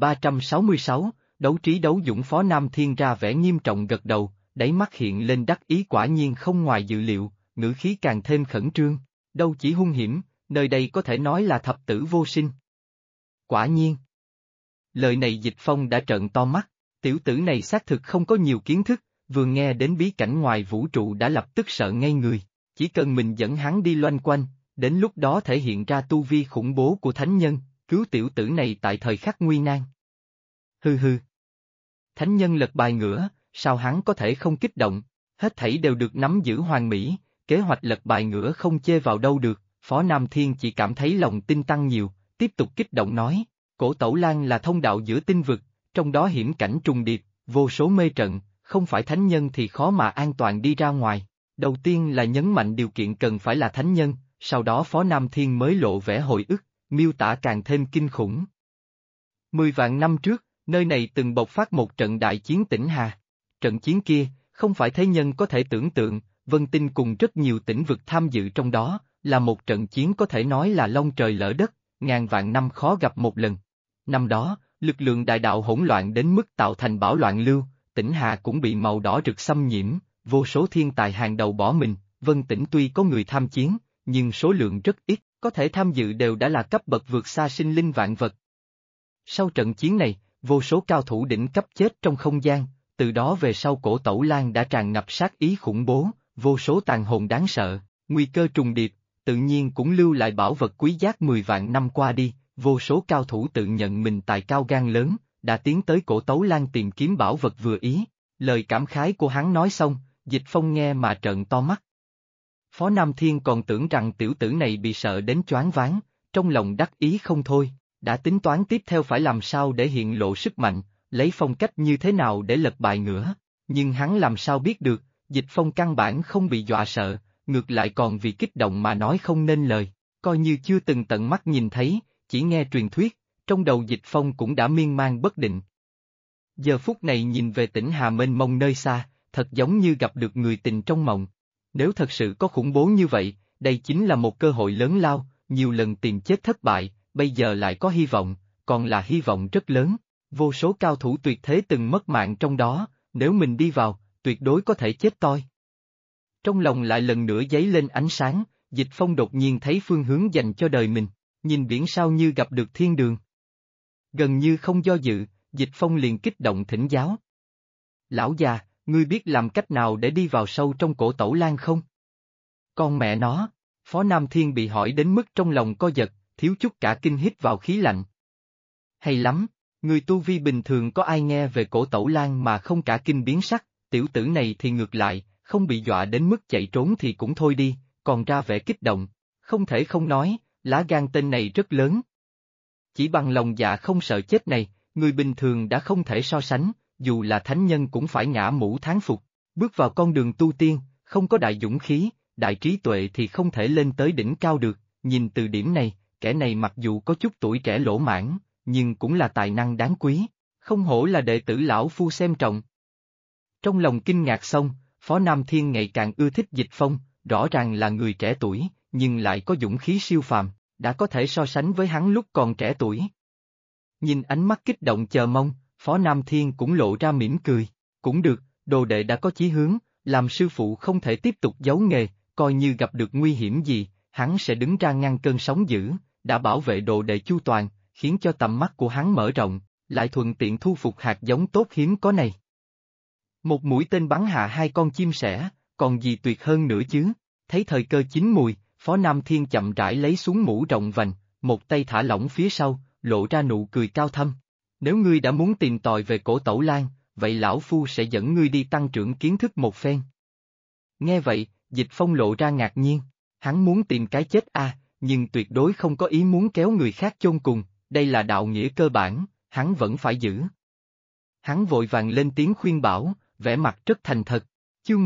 1366, đấu trí đấu dũng. Phó Nam Thiên ra vẻ nghiêm trọng gật đầu, đáy mắt hiện lên đắc ý, quả nhiên không ngoài dự liệu, ngữ khí càng thêm khẩn trương, đâu chỉ hung hiểm, nơi đây có thể nói là thập tử vô sinh. Quả nhiên. Lời này Dịch Phong đã trợn to mắt, tiểu tử này xác thực không có nhiều kiến thức, vừa nghe đến bí cảnh ngoài vũ trụ đã lập tức sợ ngây người, chỉ cần mình dẫn hắn đi loanh quanh, đến lúc đó thể hiện ra tu vi khủng bố của thánh nhân, cứu tiểu tử này tại thời khắc nguy nan. Hừ hừ. Thánh nhân lật bài ngửa, sao hắn có thể không kích động, hết thảy đều được nắm giữ hoàn mỹ, kế hoạch lật bài ngửa không chê vào đâu được, Phó Nam Thiên chỉ cảm thấy lòng tin tăng nhiều, tiếp tục kích động nói, Cổ Tẩu Lan là thông đạo giữa tinh vực, trong đó hiểm cảnh trùng điệp, vô số mê trận, không phải thánh nhân thì khó mà an toàn đi ra ngoài, đầu tiên là nhấn mạnh điều kiện cần phải là thánh nhân, sau đó Phó Nam Thiên mới lộ vẻ hồi ức, miêu tả càng thêm kinh khủng. 10 vạn năm trước, nơi này từng bộc phát một trận đại chiến Tĩnh Hà. Trận chiến kia, không phải thế nhân có thể tưởng tượng, Vân Tinh cùng rất nhiều tỉnh vực tham dự trong đó, là một trận chiến có thể nói là long trời lỡ đất, ngàn vạn năm khó gặp một lần. Năm đó, lực lượng đại đạo hỗn loạn đến mức tạo thành bão loạn lưu, tỉnh Hà cũng bị màu đỏ rực xâm nhiễm, vô số thiên tài hàng đầu bỏ mình, Vân Tỉnh tuy có người tham chiến, nhưng số lượng rất ít, có thể tham dự đều đã là cấp bậc vượt xa sinh linh vạn vật. Sau trận chiến này, vô số cao thủ đỉnh cấp chết trong không gian, từ đó về sau cổ Tẩu Lan đã tràn ngập sát ý khủng bố, vô số tàn hồn đáng sợ, nguy cơ trùng điệp, tự nhiên cũng lưu lại bảo vật quý giá 10 vạn năm qua đi, vô số cao thủ tự nhận mình tài cao gan lớn, đã tiến tới cổ Tấu Lan tìm kiếm bảo vật vừa ý. Lời cảm khái của hắn nói xong, Dịch Phong nghe mà trợn to mắt. Phó Nam Thiên còn tưởng rằng tiểu tử này bị sợ đến choáng váng, trong lòng đắc ý không thôi, đã tính toán tiếp theo phải làm sao để hiện lộ sức mạnh, lấy phong cách như thế nào để lật bài ngửa, nhưng hắn làm sao biết được, Dịch Phong căn bản không bị dọa sợ, ngược lại còn vì kích động mà nói không nên lời, coi như chưa từng tận mắt nhìn thấy, chỉ nghe truyền thuyết, trong đầu Dịch Phong cũng đã miên man bất định. Giờ phút này nhìn về tỉnh Hà mênh mông nơi xa, thật giống như gặp được người tình trong mộng. Nếu thật sự có khủng bố như vậy, đây chính là một cơ hội lớn lao, nhiều lần tìm chết thất bại, bây giờ lại có hy vọng, còn là hy vọng rất lớn. Vô số cao thủ tuyệt thế từng mất mạng trong đó, nếu mình đi vào, tuyệt đối có thể chết toi. Trong lòng lại lần nữa dấy lên ánh sáng, Dịch Phong đột nhiên thấy phương hướng dành cho đời mình, nhìn biển sao như gặp được thiên đường. Gần như không do dự, Dịch Phong liền kích động thỉnh giáo. Lão già, ngươi biết làm cách nào để đi vào sâu trong cổ Tẩu Lan không? Con mẹ nó, Phó Nam Thiên bị hỏi đến mức trong lòng co giật, thiếu chút cả kinh hít vào khí lạnh. Hay lắm, người tu vi bình thường có ai nghe về cổ Tẩu Lan mà không cả kinh biến sắc, tiểu tử này thì ngược lại, không bị dọa đến mức chạy trốn thì cũng thôi đi, còn ra vẻ kích động, không thể không nói, lá gan tên này rất lớn. Chỉ bằng lòng dạ không sợ chết này, người bình thường đã không thể so sánh, dù là thánh nhân cũng phải ngã mũ thán phục, bước vào con đường tu tiên, không có đại dũng khí, đại trí tuệ thì không thể lên tới đỉnh cao được, nhìn từ điểm này, kẻ này mặc dù có chút tuổi trẻ lỗ mãn, nhưng cũng là tài năng đáng quý, không hổ là đệ tử lão phu xem trọng. Trong lòng kinh ngạc xong, Phó Nam Thiên ngày càng ưa thích Dịch Phong, rõ ràng là người trẻ tuổi, nhưng lại có dũng khí siêu phàm, đã có thể so sánh với hắn lúc còn trẻ tuổi. Nhìn ánh mắt kích động chờ mong, Phó Nam Thiên cũng lộ ra mỉm cười, cũng được, đồ đệ đã có chí hướng, làm sư phụ không thể tiếp tục giấu nghề, coi như gặp được nguy hiểm gì, hắn sẽ đứng ra ngăn cơn sóng dữ, đã bảo vệ đồ đệ chu toàn, khiến cho tầm mắt của hắn mở rộng, lại thuận tiện thu phục hạt giống tốt hiếm có này. Một mũi tên bắn hạ hai con chim sẻ, còn gì tuyệt hơn nữa chứ, thấy thời cơ chín mùi, Phó Nam Thiên chậm rãi lấy xuống mũ rộng vành, một tay thả lỏng phía sau, lộ ra nụ cười cao thâm. Nếu ngươi đã muốn tìm tòi về cổ Tẩu Lan, vậy lão phu sẽ dẫn ngươi đi tăng trưởng kiến thức một phen. Nghe vậy, Dịch Phong lộ ra ngạc nhiên, hắn muốn tìm cái chết nhưng tuyệt đối không có ý muốn kéo người khác chôn cùng, đây là đạo nghĩa cơ bản, hắn vẫn phải giữ. Hắn vội vàng lên tiếng khuyên bảo, vẻ mặt rất thành thật. Chương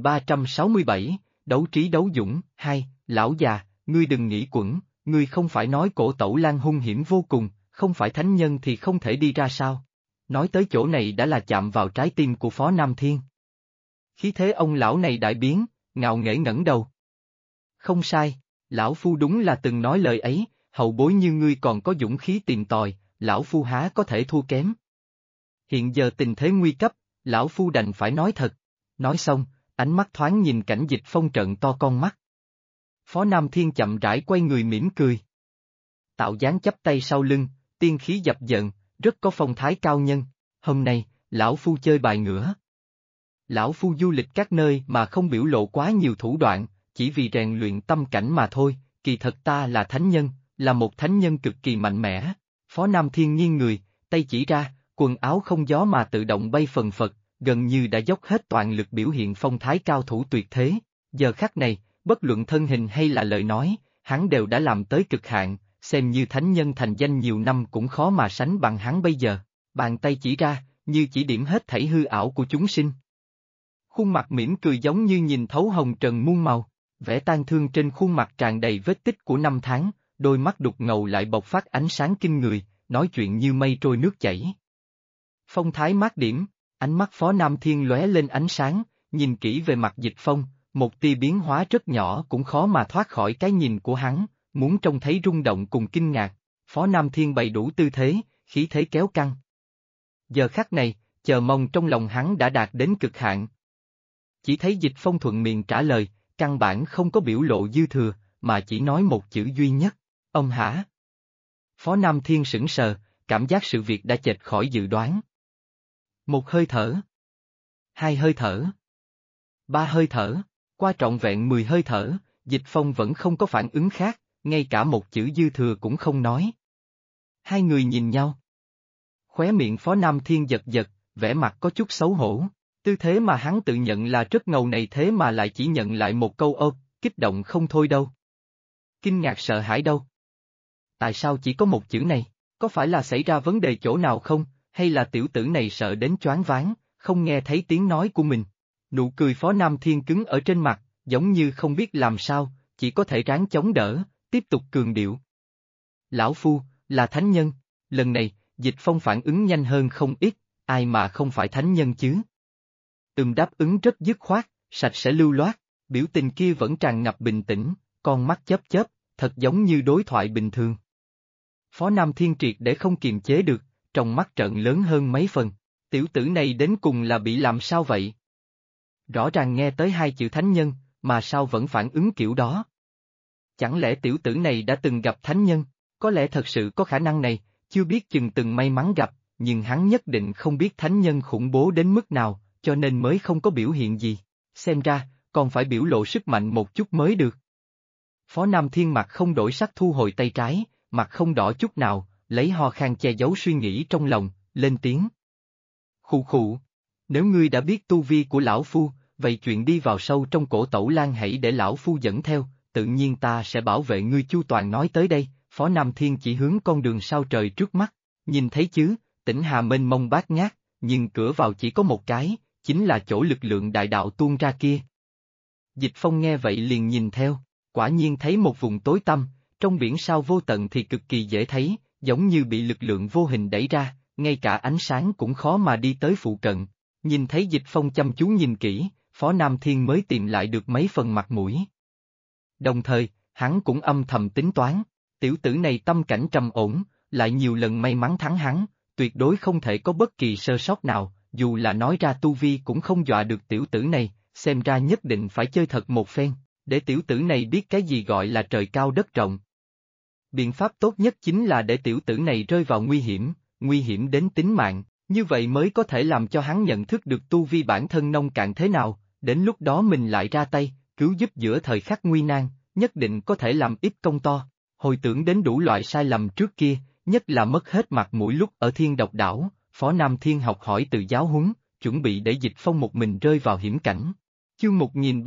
1367, Đấu trí đấu dũng, 2, lão già, ngươi đừng nghĩ quẩn, ngươi không phải nói cổ Tẩu Lan hung hiểm vô cùng, không phải thánh nhân thì không thể đi ra sao? Nói tới chỗ này đã là chạm vào trái tim của Phó Nam Thiên. Khí thế ông lão này đại biến, ngạo nghễ ngẩng đầu. Không sai, lão phu đúng là từng nói lời ấy, hậu bối như ngươi còn có dũng khí tìm tòi, lão phu há có thể thua kém. Hiện giờ tình thế nguy cấp, lão phu đành phải nói thật. Nói xong, ánh mắt thoáng nhìn cảnh Dịch Phong trợn to con mắt. Phó Nam Thiên chậm rãi quay người mỉm cười. Tạo dáng chắp tay sau lưng, tiên khí dập dờn, rất có phong thái cao nhân. Hôm nay, lão phu chơi bài ngửa. Lão phu du lịch các nơi mà không biểu lộ quá nhiều thủ đoạn, chỉ vì rèn luyện tâm cảnh mà thôi, kỳ thật ta là thánh nhân, là một thánh nhân cực kỳ mạnh mẽ. Phó Nam Thiên nghiêng người, tay chỉ ra, quần áo không gió mà tự động bay phần phật, gần như đã dốc hết toàn lực biểu hiện phong thái cao thủ tuyệt thế. Giờ khắc này, bất luận thân hình hay là lời nói, hắn đều đã làm tới cực hạn, xem như thánh nhân thành danh nhiều năm cũng khó mà sánh bằng hắn bây giờ. Bàn tay chỉ ra, như chỉ điểm hết thảy hư ảo của chúng sinh. Khuôn mặt mỉm cười giống như nhìn thấu hồng trần muôn màu, vẻ tang thương trên khuôn mặt tràn đầy vết tích của năm tháng, đôi mắt đục ngầu lại bộc phát ánh sáng kinh người, nói chuyện như mây trôi nước chảy. Phong thái mát điểm, ánh mắt Phó Nam Thiên lóe lên ánh sáng, nhìn kỹ về mặt Dịch Phong, một tia biến hóa rất nhỏ cũng khó mà thoát khỏi cái nhìn của hắn, muốn trông thấy rung động cùng kinh ngạc. Phó Nam Thiên bày đủ tư thế, khí thế kéo căng. Giờ khắc này, chờ mong trong lòng hắn đã đạt đến cực hạn. Chỉ thấy Dịch Phong thuận miệng trả lời, căn bản không có biểu lộ dư thừa, mà chỉ nói một chữ duy nhất, ông hả? Phó Nam Thiên sững sờ, cảm giác sự việc đã chệch khỏi dự đoán. Một hơi thở. Hai hơi thở. Ba hơi thở. Qua trọn vẹn 10 hơi thở, Dịch Phong vẫn không có phản ứng khác, ngay cả một chữ dư thừa cũng không nói. Hai người nhìn nhau. Khóe miệng Phó Nam Thiên giật giật, vẻ mặt có chút xấu hổ. Tư thế mà hắn tự nhận là rất ngầu này thế mà lại chỉ nhận lại một câu ơ, kích động không thôi đâu. Kinh ngạc sợ hãi đâu. Tại sao chỉ có một chữ này? Có phải là xảy ra vấn đề chỗ nào không, hay là tiểu tử này sợ đến choáng váng, không nghe thấy tiếng nói của mình? Nụ cười Phó Nam Thiên cứng ở trên mặt, giống như không biết làm sao, chỉ có thể ráng chống đỡ, tiếp tục cường điệu. Lão Phu, là thánh nhân, lần này, Dịch Phong phản ứng nhanh hơn không ít, ai mà không phải thánh nhân chứ? Đáp ứng rất dứt khoát, sạch sẽ lưu loát, biểu tình kia vẫn tràn ngập bình tĩnh, con mắt chớp chớp, thật giống như đối thoại bình thường. Phó Nam Thiên triệt để không kiềm chế được, trong mắt trợn lớn hơn mấy phần, tiểu tử này đến cùng là bị làm sao vậy? Rõ ràng nghe tới hai chữ thánh nhân, mà sao vẫn phản ứng kiểu đó? Chẳng lẽ tiểu tử này đã từng gặp thánh nhân? Có lẽ thật sự có khả năng này, chưa biết chừng từng may mắn gặp, nhưng hắn nhất định không biết thánh nhân khủng bố đến mức nào, cho nên mới không có biểu hiện gì. Xem ra, còn phải biểu lộ sức mạnh một chút mới được. Phó Nam Thiên mặt không đổi sắc thu hồi tay trái, mặt không đỏ chút nào, lấy ho khan che giấu suy nghĩ trong lòng, lên tiếng. Khụ khụ, nếu ngươi đã biết tu vi của lão phu, vậy chuyện đi vào sâu trong cổ Tẩu Lan hãy để lão phu dẫn theo, tự nhiên ta sẽ bảo vệ ngươi chu toàn. Nói tới đây, Phó Nam Thiên chỉ hướng con đường sao trời trước mắt, nhìn thấy chứ, Tỉnh Hà mênh mông bát ngát, nhưng cửa vào chỉ có một cái, chính là chỗ lực lượng đại đạo tuôn ra kia. Dịch Phong nghe vậy liền nhìn theo, quả nhiên thấy một vùng tối tăm, trong biển sao vô tận thì cực kỳ dễ thấy, giống như bị lực lượng vô hình đẩy ra, ngay cả ánh sáng cũng khó mà đi tới phụ cận. Nhìn thấy Dịch Phong chăm chú nhìn kỹ, Phó Nam Thiên mới tìm lại được mấy phần mặt mũi. Đồng thời, hắn cũng âm thầm tính toán, tiểu tử này tâm cảnh trầm ổn, lại nhiều lần may mắn thắng hắn, tuyệt đối không thể có bất kỳ sơ sót nào, dù là nói ra tu vi cũng không dọa được tiểu tử này, xem ra nhất định phải chơi thật một phen, để tiểu tử này biết cái gì gọi là trời cao đất rộng. Biện pháp tốt nhất chính là để tiểu tử này rơi vào nguy hiểm đến tính mạng, như vậy mới có thể làm cho hắn nhận thức được tu vi bản thân nông cạn thế nào, đến lúc đó mình lại ra tay, cứu giúp giữa thời khắc nguy nan, nhất định có thể làm ít công to. Hồi tưởng đến đủ loại sai lầm trước kia, nhất là mất hết mặt mũi lúc ở Thiên Độc Đảo, Phó Nam Thiên học hỏi từ giáo huấn, chuẩn bị để Dịch Phong một mình rơi vào hiểm cảnh. Chương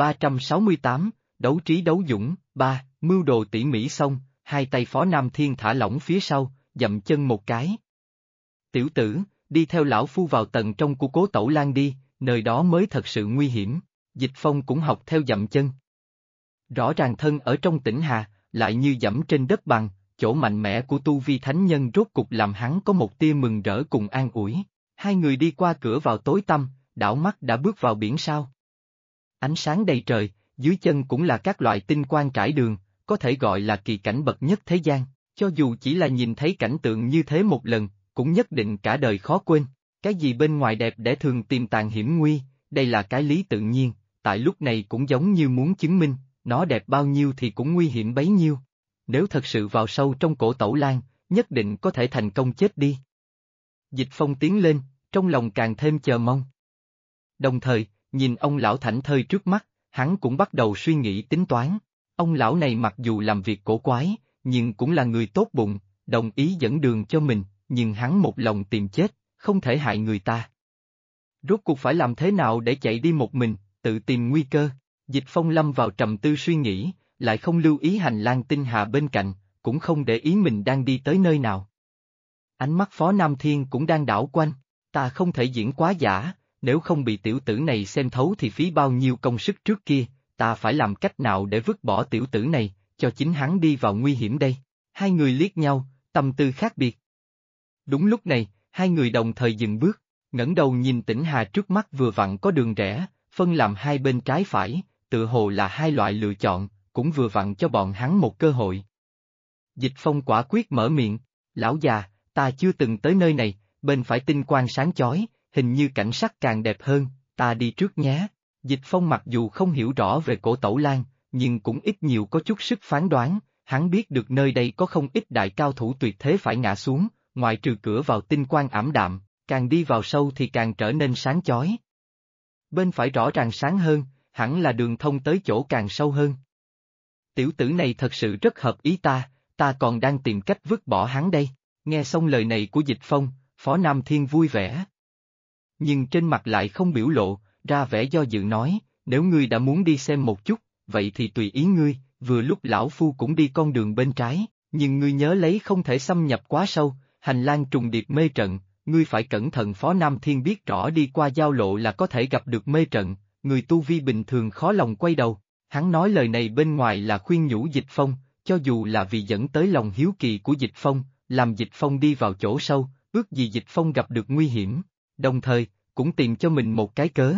1368, Đấu trí đấu dũng, 3, mưu đồ tỉ mỉ xong, hai tay Phó Nam Thiên thả lỏng phía sau, dậm chân một cái. Tiểu tử, đi theo lão phu vào tầng trong của Cố Tẩu Lan đi, nơi đó mới thật sự nguy hiểm. Dịch Phong cũng học theo dậm chân. Rõ ràng thân ở trong Tỉnh Hà, lại như dẫm trên đất bằng, chỗ mạnh mẽ của tu vi thánh nhân rốt cục làm hắn có một tia mừng rỡ cùng an ủi. Hai người đi qua cửa vào tối tăm, đảo mắt đã bước vào biển sao. Ánh sáng đầy trời, dưới chân cũng là các loại tinh quang trải đường, có thể gọi là kỳ cảnh bậc nhất thế gian, cho dù chỉ là nhìn thấy cảnh tượng như thế một lần, cũng nhất định cả đời khó quên. Cái gì bên ngoài đẹp để thường tiềm tàng hiểm nguy, đây là cái lý tự nhiên, tại lúc này cũng giống như muốn chứng minh, nó đẹp bao nhiêu thì cũng nguy hiểm bấy nhiêu. Nếu thật sự vào sâu trong cổ Tẩu Lan, nhất định có thể thành công chết đi. Dịch Phong tiến lên, trong lòng càng thêm chờ mong. Đồng thời, nhìn ông lão thảnh thơi trước mắt, hắn cũng bắt đầu suy nghĩ tính toán. Ông lão này mặc dù làm việc cổ quái, nhưng cũng là người tốt bụng, đồng ý dẫn đường cho mình, nhưng hắn một lòng tìm chết, không thể hại người ta. Rốt cuộc phải làm thế nào để chạy đi một mình, tự tìm nguy cơ? Dịch Phong lâm vào trầm tư suy nghĩ, lại không lưu ý hành lang tinh hà bên cạnh, cũng không để ý mình đang đi tới nơi nào. Ánh mắt Phó Nam Thiên cũng đang đảo quanh, ta không thể diễn quá giả, nếu không bị tiểu tử này xem thấu thì phí bao nhiêu công sức trước kia, ta phải làm cách nào để vứt bỏ tiểu tử này, cho chính hắn đi vào nguy hiểm đây. Hai người liếc nhau, tâm tư khác biệt. Đúng lúc này, hai người đồng thời dừng bước, ngẩng đầu nhìn Tỉnh Hà trước mắt vừa vặn có đường rẽ, phân làm hai bên trái phải, tự hồ là hai loại lựa chọn, cũng vừa vặn cho bọn hắn một cơ hội. Dịch Phong quả quyết mở miệng, lão già, ta chưa từng tới nơi này, bên phải tinh quang sáng chói, hình như cảnh sắc càng đẹp hơn, ta đi trước nhé. Dịch Phong mặc dù không hiểu rõ về cổ Tẩu Lan, nhưng cũng ít nhiều có chút sức phán đoán, hắn biết được nơi đây có không ít đại cao thủ tuyệt thế phải ngã xuống, ngoại trừ cửa vào tinh quang ảm đạm, càng đi vào sâu thì càng trở nên sáng chói. Bên phải rõ ràng sáng hơn, hẳn là đường thông tới chỗ càng sâu hơn. Tiểu tử này thật sự rất hợp ý ta còn đang tìm cách vứt bỏ hắn đây. Nghe xong lời này của Dịch Phong, Phó Nam Thiên vui vẻ. Nhưng trên mặt lại không biểu lộ, ra vẻ do dự nói, nếu ngươi đã muốn đi xem một chút, vậy thì tùy ý ngươi, vừa lúc lão phu cũng đi con đường bên trái, nhưng ngươi nhớ lấy không thể xâm nhập quá sâu, hành lang trùng điệp mê trận, ngươi phải cẩn thận. Phó Nam Thiên biết rõ đi qua giao lộ là có thể gặp được mê trận, người tu vi bình thường khó lòng quay đầu. Hắn nói lời này bên ngoài là khuyên nhủ Dịch Phong, cho dù là vì dẫn tới lòng hiếu kỳ của Dịch Phong, làm Dịch Phong đi vào chỗ sâu, ước gì Dịch Phong gặp được nguy hiểm, đồng thời, cũng tìm cho mình một cái cớ.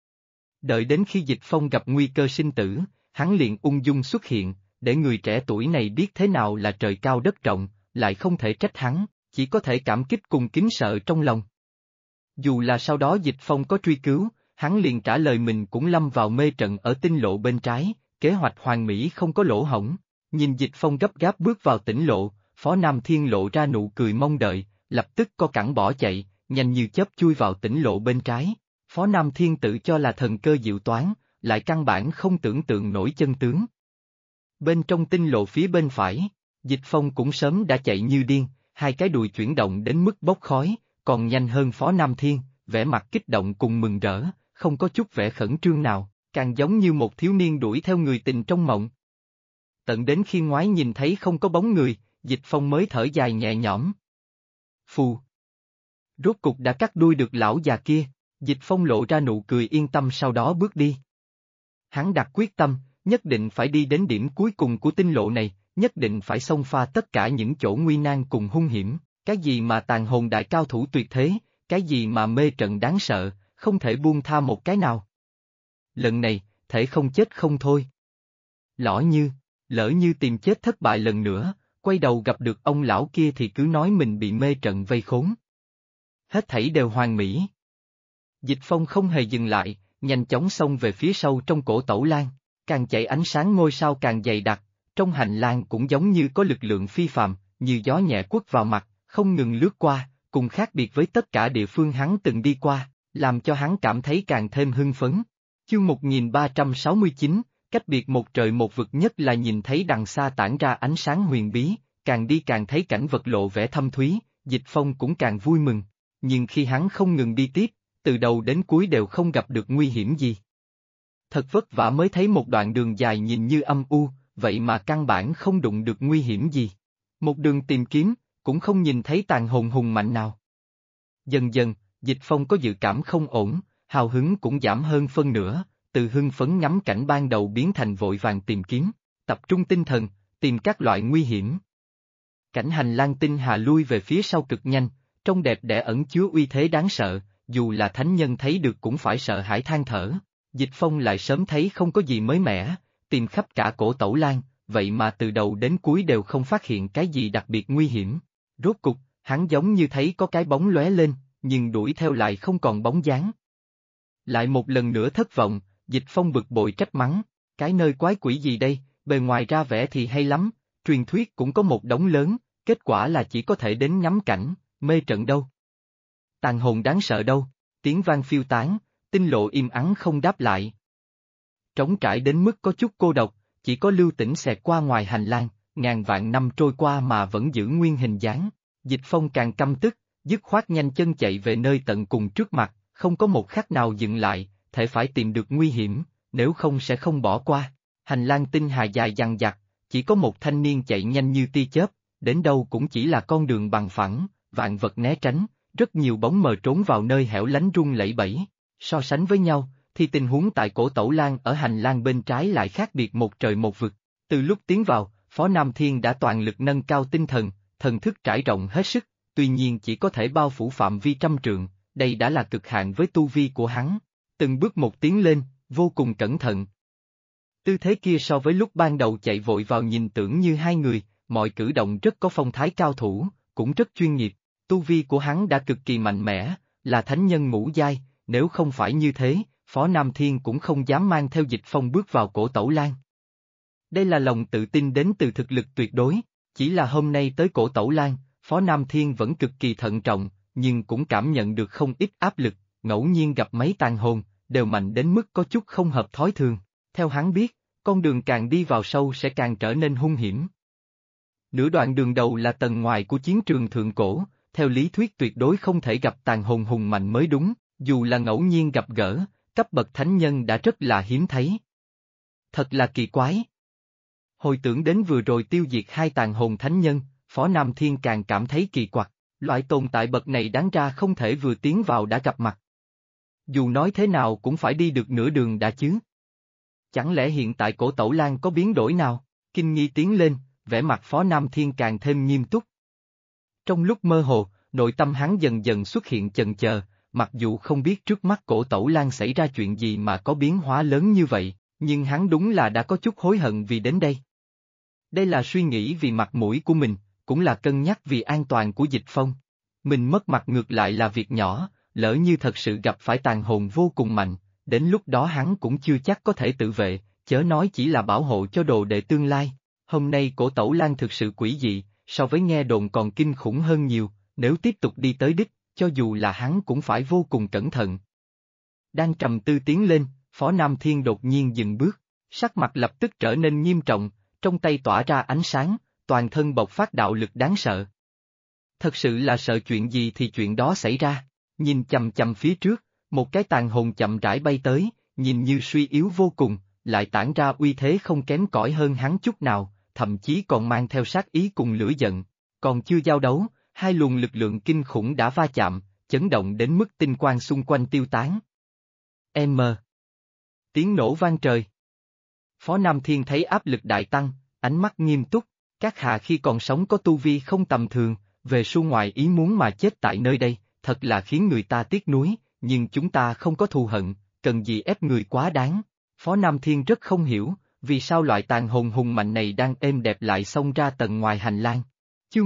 Đợi đến khi Dịch Phong gặp nguy cơ sinh tử, hắn liền ung dung xuất hiện, để người trẻ tuổi này biết thế nào là trời cao đất rộng, lại không thể trách hắn, chỉ có thể cảm kích cùng kính sợ trong lòng. Dù là sau đó Dịch Phong có truy cứu, hắn liền trả lời mình cũng lâm vào mê trận ở tinh lộ bên trái, kế hoạch hoàn mỹ không có lỗ hổng. Nhìn Dịch Phong gấp gáp bước vào tỉnh lộ, Phó Nam Thiên lộ ra nụ cười mong đợi, lập tức co cẳng bỏ chạy, nhanh như chớp chui vào tỉnh lộ bên trái. Phó Nam Thiên tự cho là thần cơ diệu toán, lại căn bản không tưởng tượng nổi chân tướng. Bên trong tinh lộ phía bên phải, Dịch Phong cũng sớm đã chạy như điên, hai cái đùi chuyển động đến mức bốc khói, còn nhanh hơn Phó Nam Thiên, vẻ mặt kích động cùng mừng rỡ, không có chút vẻ khẩn trương nào, càng giống như một thiếu niên đuổi theo người tình trong mộng. Tận đến khi ngoái nhìn thấy không có bóng người, Dịch Phong mới thở dài nhẹ nhõm. Phù! Rốt cục đã cắt đuôi được lão già kia, Dịch Phong lộ ra nụ cười yên tâm sau đó bước đi. Hắn đặt quyết tâm, nhất định phải đi đến điểm cuối cùng của tinh lộ này, nhất định phải xông pha tất cả những chỗ nguy nan cùng hung hiểm, cái gì mà tàn hồn đại cao thủ tuyệt thế, cái gì mà mê trận đáng sợ, không thể buông tha một cái nào. Lần này, thể không chết không thôi. Lỡ như tìm chết thất bại lần nữa, quay đầu gặp được ông lão kia thì cứ nói mình bị mê trận vây khốn. Hết thảy đều hoàn mỹ. Dịch Phong không hề dừng lại, nhanh chóng xông về phía sâu trong cổ Tẩu Lan, càng chạy ánh sáng ngôi sao càng dày đặc, trong hành lang cũng giống như có lực lượng phi phàm, như gió nhẹ quất vào mặt, không ngừng lướt qua, cùng khác biệt với tất cả địa phương hắn từng đi qua, làm cho hắn cảm thấy càng thêm hưng phấn. Chương 1369, cách biệt một trời một vực, nhất là nhìn thấy đằng xa tản ra ánh sáng huyền bí, càng đi càng thấy cảnh vật lộ vẻ thâm thúy, Dịch Phong cũng càng vui mừng, nhưng khi hắn không ngừng đi tiếp, từ đầu đến cuối đều không gặp được nguy hiểm gì. Thật vất vả mới thấy một đoạn đường dài nhìn như âm u, vậy mà căn bản không đụng được nguy hiểm gì. Một đường tìm kiếm, cũng không nhìn thấy tàn hồn hùng mạnh nào. Dần dần, Dịch Phong có dự cảm không ổn, hào hứng cũng giảm hơn phân nửa, từ hưng phấn ngắm cảnh ban đầu biến thành vội vàng tìm kiếm, tập trung tinh thần, tìm các loại nguy hiểm. Cảnh hành lang tinh hà lui về phía sau cực nhanh, trông đẹp đẽ ẩn chứa uy thế đáng sợ, dù là thánh nhân thấy được cũng phải sợ hãi than thở. Dịch Phong lại sớm thấy không có gì mới mẻ, tìm khắp cả cổ Tẩu Lan, vậy mà từ đầu đến cuối đều không phát hiện cái gì đặc biệt nguy hiểm. Rốt cục, hắn giống như thấy có cái bóng lóe lên, nhưng đuổi theo lại không còn bóng dáng. Lại một lần nữa thất vọng, Dịch Phong bực bội trách mắng, cái nơi quái quỷ gì đây, bề ngoài ra vẻ thì hay lắm, truyền thuyết cũng có một đống lớn, kết quả là chỉ có thể đến ngắm cảnh, mê trận đâu. Tàn hồn đáng sợ đâu, tiếng vang phiêu tán, tinh lộ im ắng không đáp lại. Trống trải đến mức có chút cô độc, chỉ có Lưu Tĩnh xẹt qua ngoài hành lang, ngàn vạn năm trôi qua mà vẫn giữ nguyên hình dáng. Dịch Phong càng căm tức, dứt khoát nhanh chân chạy về nơi tận cùng trước mặt, không có một khắc nào dừng lại, thể phải tìm được nguy hiểm, nếu không sẽ không bỏ qua. Hành lang tinh hà dài dằng dặc, chỉ có một thanh niên chạy nhanh như tia chớp, đến đâu cũng chỉ là con đường bằng phẳng, vạn vật né tránh, rất nhiều bóng mờ trốn vào nơi hẻo lánh rung lẩy bẩy. So sánh với nhau, thì tình huống tại cổ Tẩu Lan ở hành lang bên trái lại khác biệt một trời một vực. Từ lúc tiến vào, Phó Nam Thiên đã toàn lực nâng cao tinh thần, thần thức trải rộng hết sức, tuy nhiên chỉ có thể bao phủ phạm vi trăm trượng, đây đã là cực hạn với tu vi của hắn. Từng bước một tiến lên, vô cùng cẩn thận. Tư thế kia so với lúc ban đầu chạy vội vào nhìn tưởng như hai người, mọi cử động rất có phong thái cao thủ, cũng rất chuyên nghiệp. Tu vi của hắn đã cực kỳ mạnh mẽ, là thánh nhân ngũ giai, nếu không phải như thế, Phó Nam Thiên cũng không dám mang theo Dịch Phong bước vào cổ Tẩu Lan. Đây là lòng tự tin đến từ thực lực tuyệt đối, chỉ là hôm nay tới cổ Tẩu Lan, Phó Nam Thiên vẫn cực kỳ thận trọng, nhưng cũng cảm nhận được không ít áp lực, ngẫu nhiên gặp mấy tàn hồn, đều mạnh đến mức có chút không hợp thói thường. Theo hắn biết, con đường càng đi vào sâu sẽ càng trở nên hung hiểm. Nửa đoạn đường đầu là tầng ngoài của chiến trường thượng cổ, theo lý thuyết tuyệt đối không thể gặp tàn hồn hùng mạnh mới đúng, dù là ngẫu nhiên gặp gỡ, cấp bậc thánh nhân đã rất là hiếm thấy. Thật là kỳ quái. Hồi tưởng đến vừa rồi tiêu diệt hai tàn hồn thánh nhân, Phó Nam Thiên càng cảm thấy kỳ quặc, loại tồn tại bậc này đáng ra không thể vừa tiến vào đã gặp mặt. Dù nói thế nào cũng phải đi được nửa đường đã chứ. Chẳng lẽ hiện tại cổ Tẩu Lan có biến đổi nào? Kinh nghi tiến lên, vẻ mặt Phó Nam Thiên càng thêm nghiêm túc. Trong lúc mơ hồ, nội tâm hắn dần dần xuất hiện chần chờ, mặc dù không biết trước mắt cổ Tẩu Lan xảy ra chuyện gì mà có biến hóa lớn như vậy, nhưng hắn đúng là đã có chút hối hận vì đến đây. Đây là suy nghĩ vì mặt mũi của mình, cũng là cân nhắc vì an toàn của Dịch Phong. Mình mất mặt ngược lại là việc nhỏ, lỡ như thật sự gặp phải tàn hồn vô cùng mạnh, đến lúc đó hắn cũng chưa chắc có thể tự vệ, chớ nói chỉ là bảo hộ cho đồ đệ tương lai. Hôm nay cổ Tẩu Lan thực sự quỷ dị, so với nghe đồn còn kinh khủng hơn nhiều, nếu tiếp tục đi tới đích, cho dù là hắn cũng phải vô cùng cẩn thận. Đang trầm tư tiến lên, Phó Nam Thiên đột nhiên dừng bước, sắc mặt lập tức trở nên nghiêm trọng, trong tay tỏa ra ánh sáng, toàn thân bộc phát đạo lực đáng sợ. Thật sự là sợ chuyện gì thì chuyện đó xảy ra, nhìn chầm chầm phía trước, một cái tàn hồn chậm rãi bay tới, nhìn như suy yếu vô cùng, lại tản ra uy thế không kém cỏi hơn hắn chút nào, thậm chí còn mang theo sát ý cùng lửa giận. Còn chưa giao đấu, hai luồng lực lượng kinh khủng đã va chạm, chấn động đến mức tinh quang xung quanh tiêu tán. M. Tiếng nổ vang trời. Phó Nam Thiên thấy áp lực đại tăng, ánh mắt nghiêm túc, các hạ khi còn sống có tu vi không tầm thường, về su ngoài ý muốn mà chết tại nơi đây, thật là khiến người ta tiếc nuối, nhưng chúng ta không có thù hận, cần gì ép người quá đáng. Phó Nam Thiên rất không hiểu, vì sao loại tàn hồn hùng mạnh này đang êm đẹp lại xông ra tầng ngoài hành lang. Chương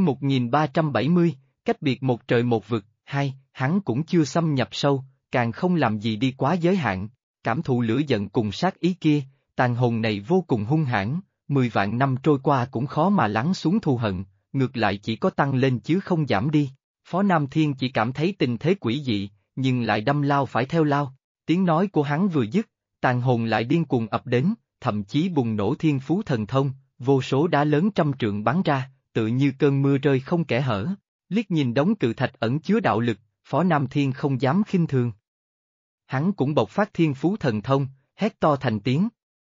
1370, cách biệt một trời một vực, hai, hắn cũng chưa xâm nhập sâu, càng không làm gì đi quá giới hạn, cảm thụ lửa giận cùng sát ý kia, tàn hồn này vô cùng hung hãn, 10 vạn năm trôi qua cũng khó mà lắng xuống thù hận, ngược lại chỉ có tăng lên chứ không giảm đi. Phó Nam Thiên chỉ cảm thấy tình thế quỷ dị, nhưng lại đâm lao phải theo lao, tiếng nói của hắn vừa dứt, tàn hồn lại điên cuồng ập đến, thậm chí bùng nổ thiên phú thần thông, vô số đá lớn trăm trượng bắn ra, tự như cơn mưa rơi không kẽ hở. Liếc nhìn đống cự thạch ẩn chứa đạo lực, Phó Nam Thiên không dám khinh thường. Hắn cũng bộc phát thiên phú thần thông, hét to thành tiếng.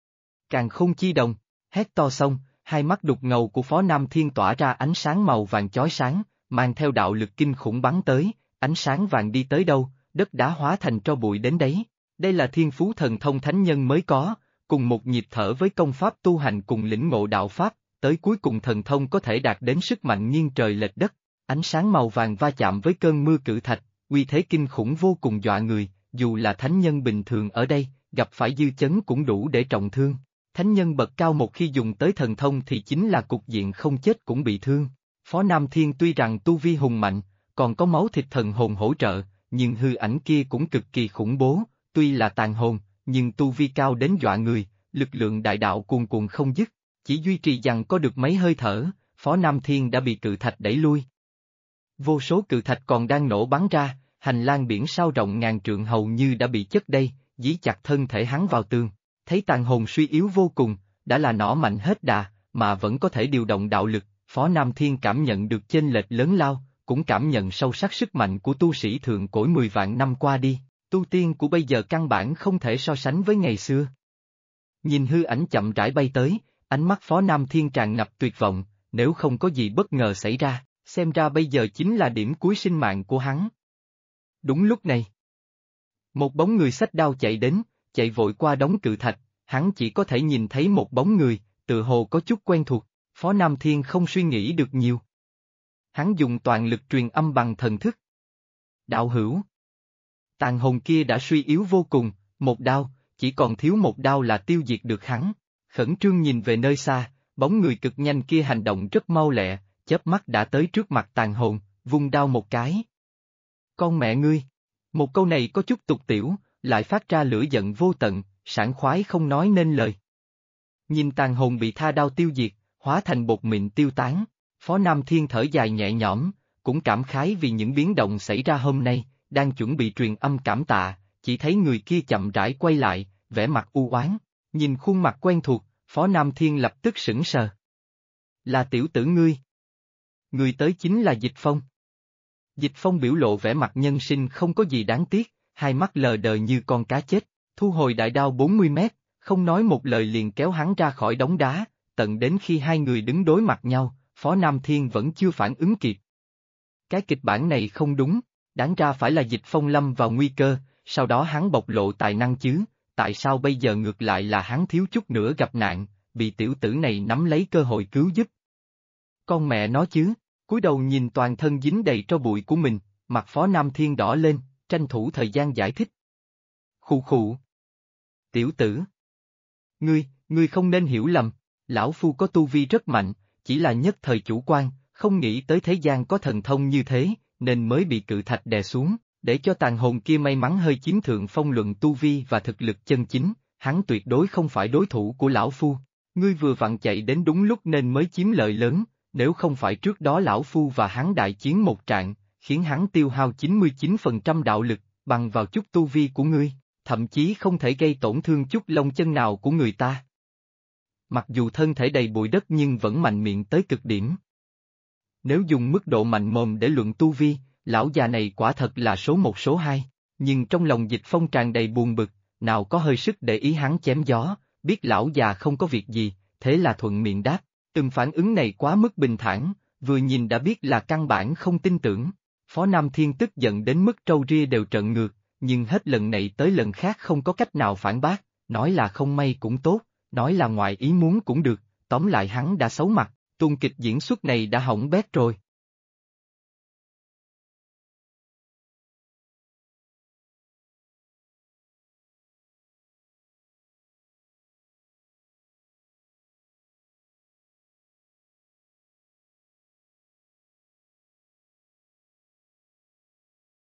Càn khôn chi đồng, hét to xong, hai mắt đục ngầu của Phó Nam Thiên tỏa ra ánh sáng màu vàng chói sáng, mang theo đạo lực kinh khủng bắn tới, ánh sáng vàng đi tới đâu, đất đá hóa thành tro bụi đến đấy. Đây là thiên phú thần thông thánh nhân mới có, cùng một nhịp thở với công pháp tu hành cùng lĩnh ngộ đạo pháp, tới cuối cùng thần thông có thể đạt đến sức mạnh nghiêng trời lệch đất. Ánh sáng màu vàng va chạm với cơn mưa cự thạch, uy thế kinh khủng vô cùng dọa người, dù là thánh nhân bình thường ở đây, gặp phải dư chấn cũng đủ để trọng thương. Thánh nhân bậc cao một khi dùng tới thần thông thì chính là cục diện không chết cũng bị thương. Phó Nam Thiên tuy rằng tu vi hùng mạnh, còn có máu thịt thần hồn hỗ trợ, nhưng hư ảnh kia cũng cực kỳ khủng bố, tuy là tàn hồn, nhưng tu vi cao đến dọa người, lực lượng đại đạo cuồn cuộn không dứt, chỉ duy trì dằng có được mấy hơi thở, Phó Nam Thiên đã bị cự thạch đẩy lui. Vô số cự thạch còn đang nổ bắn ra, hành lang biển sao rộng ngàn trượng hầu như đã bị chất đầy, dí chặt thân thể hắn vào tường. Thấy tàn hồn suy yếu vô cùng, đã là nỏ mạnh hết đà, mà vẫn có thể điều động đạo lực, Phó Nam Thiên cảm nhận được chênh lệch lớn lao, cũng cảm nhận sâu sắc sức mạnh của tu sĩ thượng cổ 10 vạn năm qua đi, tu tiên của bây giờ căn bản không thể so sánh với ngày xưa. Nhìn hư ảnh chậm rãi bay tới, ánh mắt Phó Nam Thiên tràn ngập tuyệt vọng, nếu không có gì bất ngờ xảy ra, xem ra bây giờ chính là điểm cuối sinh mạng của hắn. Đúng lúc này, một bóng người xách đao chạy đến, chạy vội qua đống cự thạch, hắn chỉ có thể nhìn thấy một bóng người, tự hồ có chút quen thuộc, Phó Nam Thiên không suy nghĩ được nhiều. Hắn dùng toàn lực truyền âm bằng thần thức. Đạo hữu. Tàn hồn kia đã suy yếu vô cùng, một đao, chỉ còn thiếu một đao là tiêu diệt được hắn. khẩn trương nhìn về nơi xa, bóng người cực nhanh kia hành động rất mau lẹ, chớp mắt đã tới trước mặt tàn hồn, vung đao một cái. Con mẹ ngươi! Một câu này có chút tục tiểu, lại phát ra lửa giận vô tận, sảng khoái không nói nên lời. Nhìn tàn hồn bị tha đao tiêu diệt, hóa thành bột mịn tiêu tán, Phó Nam Thiên thở dài nhẹ nhõm, cũng cảm khái vì những biến động xảy ra hôm nay, đang chuẩn bị truyền âm cảm tạ, chỉ thấy người kia chậm rãi quay lại, vẻ mặt u oán, nhìn khuôn mặt quen thuộc, Phó Nam Thiên lập tức sững sờ. Là tiểu tử ngươi. Người tới chính là Dịch Phong. Dịch Phong biểu lộ vẻ mặt nhân sinh không có gì đáng tiếc, hai mắt lờ đờ như con cá chết, thu hồi đại đao 40 mét, không nói một lời liền kéo hắn ra khỏi đống đá, tận đến khi hai người đứng đối mặt nhau, Phó Nam Thiên vẫn chưa phản ứng kịp. Cái kịch bản này không đúng, đáng ra phải là Dịch Phong lâm vào nguy cơ, sau đó hắn bộc lộ tài năng chứ, tại sao bây giờ ngược lại là hắn thiếu chút nữa gặp nạn, bị tiểu tử này nắm lấy cơ hội cứu giúp. Con mẹ nó chứ, cúi đầu nhìn toàn thân dính đầy tro bụi của mình, mặt Phó Nam Thiên đỏ lên, tranh thủ thời gian giải thích. Khụ khụ. Tiểu tử. Ngươi không nên hiểu lầm, lão phu có tu vi rất mạnh, chỉ là nhất thời chủ quan, không nghĩ tới thế gian có thần thông như thế, nên mới bị cự thạch đè xuống, để cho tàn hồn kia may mắn hơi chiếm thượng phong luận tu vi và thực lực chân chính, hắn tuyệt đối không phải đối thủ của lão phu. Ngươi vừa vặn chạy đến đúng lúc nên mới chiếm lợi lớn, nếu không phải trước đó lão phu và hắn đại chiến một trạng, khiến hắn tiêu hao 99% đạo lực, bằng vào chút tu vi của ngươi, thậm chí không thể gây tổn thương chút lông chân nào của người ta. Mặc dù thân thể đầy bụi đất nhưng vẫn mạnh miệng tới cực điểm. Nếu dùng mức độ mạnh mồm để luận tu vi, lão già này quả thật là số một số hai, nhưng trong lòng Dịch Phong tràn đầy buồn bực, nào có hơi sức để ý hắn chém gió, biết lão già không có việc gì, thế là thuận miệng đáp, từng phản ứng này quá mức bình thản, vừa nhìn đã biết là căn bản không tin tưởng. Phó Nam Thiên tức giận đến mức trâu ria đều trợn ngược, nhưng hết lần này tới lần khác không có cách nào phản bác, nói là không may cũng tốt, nói là ngoài ý muốn cũng được, tóm lại hắn đã xấu mặt, tuôn kịch diễn xuất này đã hỏng bét rồi.